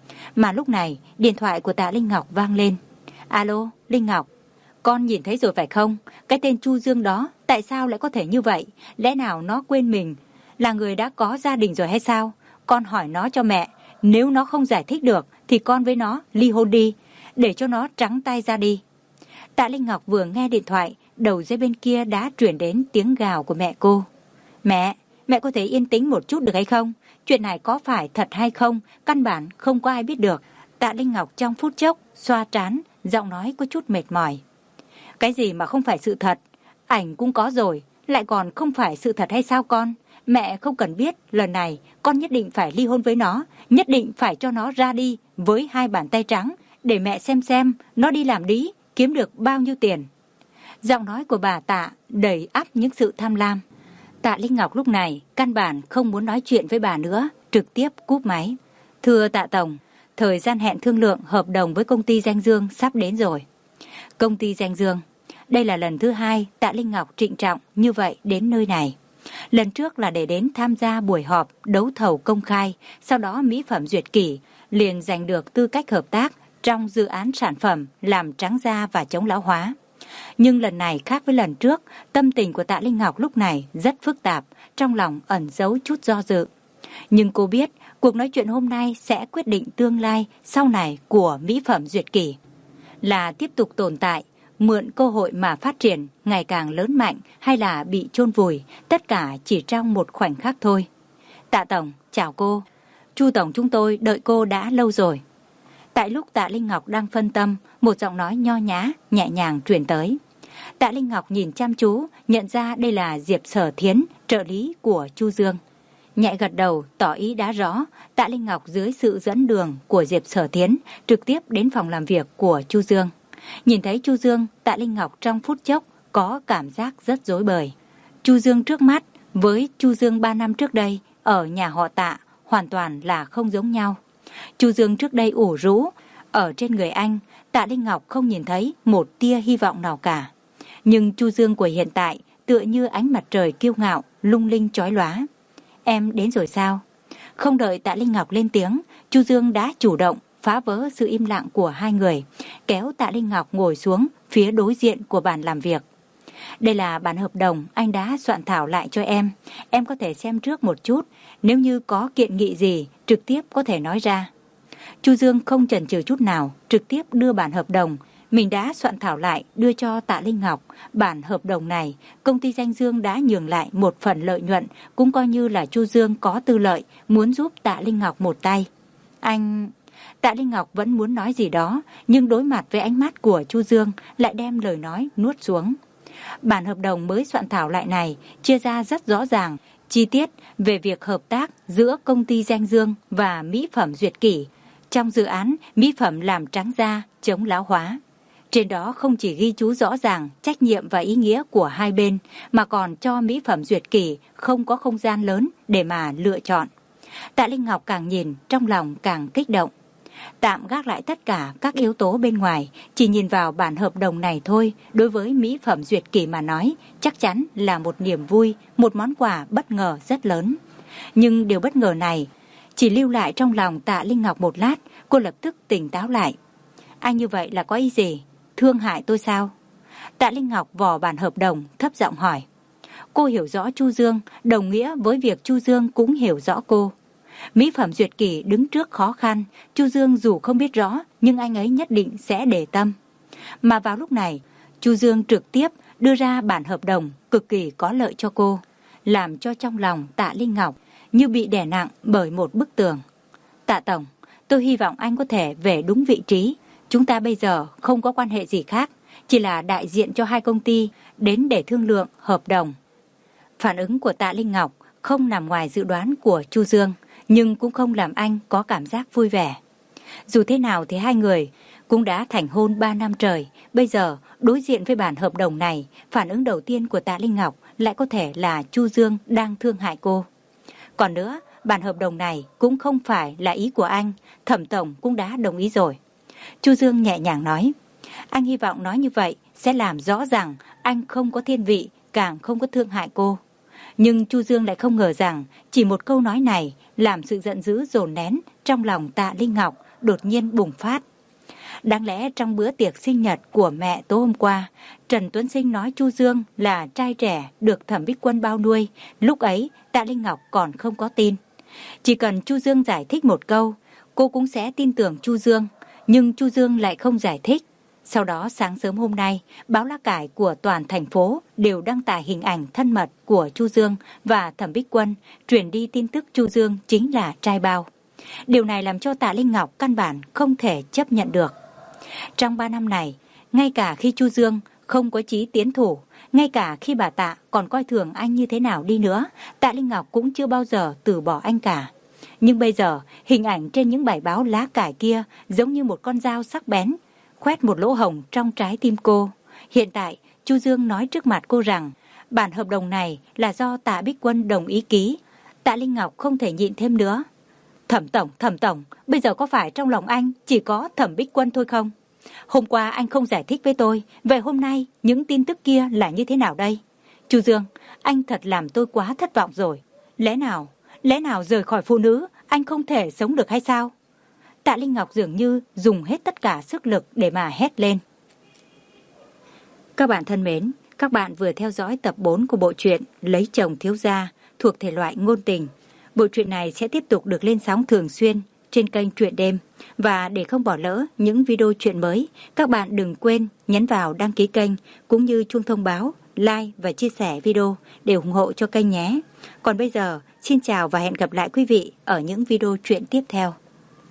Mà lúc này, điện thoại của Tạ Linh Ngọc vang lên. Alo, Linh Ngọc, con nhìn thấy rồi phải không? Cái tên Chu Dương đó, tại sao lại có thể như vậy? Lẽ nào nó quên mình là người đã có gia đình rồi hay sao? Con hỏi nó cho mẹ, nếu nó không giải thích được thì con với nó ly hôn đi, để cho nó trắng tay ra đi. Tạ Linh Ngọc vừa nghe điện thoại, đầu dây bên kia đã truyền đến tiếng gào của mẹ cô. Mẹ, mẹ có thể yên tĩnh một chút được hay không? Chuyện này có phải thật hay không, căn bản không có ai biết được. Tạ Linh Ngọc trong phút chốc xoa trán, giọng nói có chút mệt mỏi. Cái gì mà không phải sự thật? Ảnh cũng có rồi, lại còn không phải sự thật hay sao con? Mẹ không cần biết, lần này con nhất định phải ly hôn với nó, nhất định phải cho nó ra đi với hai bàn tay trắng, để mẹ xem xem nó đi làm đĩ, kiếm được bao nhiêu tiền. Giọng nói của bà Tạ đầy ắp những sự tham lam. Tạ Linh Ngọc lúc này căn bản không muốn nói chuyện với bà nữa, trực tiếp cúp máy. Thưa Tạ Tổng, thời gian hẹn thương lượng hợp đồng với công ty Danh Dương sắp đến rồi. Công ty Danh Dương, đây là lần thứ hai Tạ Linh Ngọc trịnh trọng như vậy đến nơi này. Lần trước là để đến tham gia buổi họp đấu thầu công khai, sau đó mỹ phẩm duyệt kỷ liền giành được tư cách hợp tác trong dự án sản phẩm làm trắng da và chống lão hóa. Nhưng lần này khác với lần trước, tâm tình của Tạ Linh Ngọc lúc này rất phức tạp, trong lòng ẩn giấu chút do dự. Nhưng cô biết cuộc nói chuyện hôm nay sẽ quyết định tương lai sau này của mỹ phẩm duyệt kỷ. Là tiếp tục tồn tại, mượn cơ hội mà phát triển ngày càng lớn mạnh hay là bị chôn vùi, tất cả chỉ trong một khoảnh khắc thôi. Tạ Tổng, chào cô. Chu Tổng chúng tôi đợi cô đã lâu rồi. Tại lúc Tạ Linh Ngọc đang phân tâm, một giọng nói nho nhã, nhẹ nhàng truyền tới. Tạ Linh Ngọc nhìn chăm chú, nhận ra đây là Diệp Sở Thiến, trợ lý của Chu Dương. Nhẹ gật đầu, tỏ ý đã rõ, Tạ Linh Ngọc dưới sự dẫn đường của Diệp Sở Thiến trực tiếp đến phòng làm việc của Chu Dương. Nhìn thấy Chu Dương, Tạ Linh Ngọc trong phút chốc có cảm giác rất rối bời. Chu Dương trước mắt với Chu Dương ba năm trước đây ở nhà họ Tạ hoàn toàn là không giống nhau. Chu Dương trước đây ủ rũ, ở trên người anh, Tạ Linh Ngọc không nhìn thấy một tia hy vọng nào cả. Nhưng Chu Dương của hiện tại tựa như ánh mặt trời kiêu ngạo, lung linh chói lóa. Em đến rồi sao? Không đợi Tạ Linh Ngọc lên tiếng, Chu Dương đã chủ động phá vỡ sự im lặng của hai người, kéo Tạ Linh Ngọc ngồi xuống phía đối diện của bàn làm việc. Đây là bản hợp đồng anh đã soạn thảo lại cho em. Em có thể xem trước một chút, nếu như có kiện nghị gì, trực tiếp có thể nói ra. Chu Dương không chần chừ chút nào, trực tiếp đưa bản hợp đồng mình đã soạn thảo lại đưa cho Tạ Linh Ngọc. Bản hợp đồng này, công ty Danh Dương đã nhường lại một phần lợi nhuận, cũng coi như là Chu Dương có tư lợi, muốn giúp Tạ Linh Ngọc một tay. Anh... Tạ Linh Ngọc vẫn muốn nói gì đó, nhưng đối mặt với ánh mắt của Chu Dương lại đem lời nói nuốt xuống. Bản hợp đồng mới soạn thảo lại này chia ra rất rõ ràng, chi tiết về việc hợp tác giữa công ty Danh Dương và mỹ phẩm duyệt kỷ trong dự án mỹ phẩm làm trắng da, chống lão hóa. Trên đó không chỉ ghi chú rõ ràng trách nhiệm và ý nghĩa của hai bên, mà còn cho mỹ phẩm duyệt kỷ không có không gian lớn để mà lựa chọn. Tạ Linh Ngọc càng nhìn, trong lòng càng kích động. Tạm gác lại tất cả các yếu tố bên ngoài, chỉ nhìn vào bản hợp đồng này thôi, đối với mỹ phẩm duyệt kỷ mà nói, chắc chắn là một niềm vui, một món quà bất ngờ rất lớn. Nhưng điều bất ngờ này chỉ lưu lại trong lòng Tạ Linh Ngọc một lát, cô lập tức tỉnh táo lại. Anh như vậy là có ý gì? Thương hại tôi sao? Tạ Linh Ngọc vò bản hợp đồng, thấp giọng hỏi. Cô hiểu rõ Chu Dương, đồng nghĩa với việc Chu Dương cũng hiểu rõ cô. Mỹ phẩm duyệt kỷ đứng trước khó khăn, Chu Dương dù không biết rõ, nhưng anh ấy nhất định sẽ để tâm. Mà vào lúc này, Chu Dương trực tiếp đưa ra bản hợp đồng cực kỳ có lợi cho cô, làm cho trong lòng Tạ Linh Ngọc như bị đè nặng bởi một bức tường. Tạ Tổng, tôi hy vọng anh có thể về đúng vị trí. Chúng ta bây giờ không có quan hệ gì khác, chỉ là đại diện cho hai công ty đến để thương lượng hợp đồng. Phản ứng của Tạ Linh Ngọc không nằm ngoài dự đoán của Chu Dương, nhưng cũng không làm anh có cảm giác vui vẻ. Dù thế nào thì hai người cũng đã thành hôn ba năm trời, bây giờ đối diện với bản hợp đồng này, phản ứng đầu tiên của Tạ Linh Ngọc lại có thể là Chu Dương đang thương hại cô. Còn nữa, bản hợp đồng này cũng không phải là ý của anh, Thẩm Tổng cũng đã đồng ý rồi. Chu Dương nhẹ nhàng nói, anh hy vọng nói như vậy sẽ làm rõ rằng anh không có thiên vị, càng không có thương hại cô. Nhưng Chu Dương lại không ngờ rằng chỉ một câu nói này làm sự giận dữ dồn nén trong lòng Tạ Linh Ngọc đột nhiên bùng phát. Đáng lẽ trong bữa tiệc sinh nhật của mẹ tối hôm qua, Trần Tuấn Sinh nói Chu Dương là trai trẻ được Thẩm Bích Quân bao nuôi, lúc ấy Tạ Linh Ngọc còn không có tin. Chỉ cần Chu Dương giải thích một câu, cô cũng sẽ tin tưởng Chu Dương, nhưng Chu Dương lại không giải thích. Sau đó sáng sớm hôm nay, báo lá cải của toàn thành phố đều đăng tải hình ảnh thân mật của Chu Dương và Thẩm Bích Quân, truyền đi tin tức Chu Dương chính là trai bao. Điều này làm cho Tạ Linh Ngọc căn bản không thể chấp nhận được. Trong ba năm này, ngay cả khi Chu Dương không có chí tiến thủ, ngay cả khi bà Tạ còn coi thường anh như thế nào đi nữa, Tạ Linh Ngọc cũng chưa bao giờ từ bỏ anh cả. Nhưng bây giờ, hình ảnh trên những bài báo lá cải kia giống như một con dao sắc bén, khoét một lỗ hổng trong trái tim cô. Hiện tại, Chu Dương nói trước mặt cô rằng bản hợp đồng này là do Tạ Bích Quân đồng ý ký. Tạ Linh Ngọc không thể nhịn thêm nữa. Thẩm Tổng, Thẩm Tổng, bây giờ có phải trong lòng anh chỉ có Thẩm Bích Quân thôi không? Hôm qua anh không giải thích với tôi, vậy hôm nay những tin tức kia là như thế nào đây? Chu Dương, anh thật làm tôi quá thất vọng rồi. Lẽ nào, lẽ nào rời khỏi phụ nữ, anh không thể sống được hay sao? Tạ Linh Ngọc dường như dùng hết tất cả sức lực để mà hét lên. Các bạn thân mến, các bạn vừa theo dõi tập bốn của bộ truyện Lấy chồng thiếu gia thuộc thể loại ngôn tình. Bộ truyện này sẽ tiếp tục được lên sóng thường xuyên trên kênh Truyện Đêm. Và để không bỏ lỡ những video truyện mới, các bạn đừng quên nhấn vào đăng ký kênh cũng như chuông thông báo, like và chia sẻ video để ủng hộ cho kênh nhé. Còn bây giờ, xin chào và hẹn gặp lại quý vị ở những video truyện tiếp theo.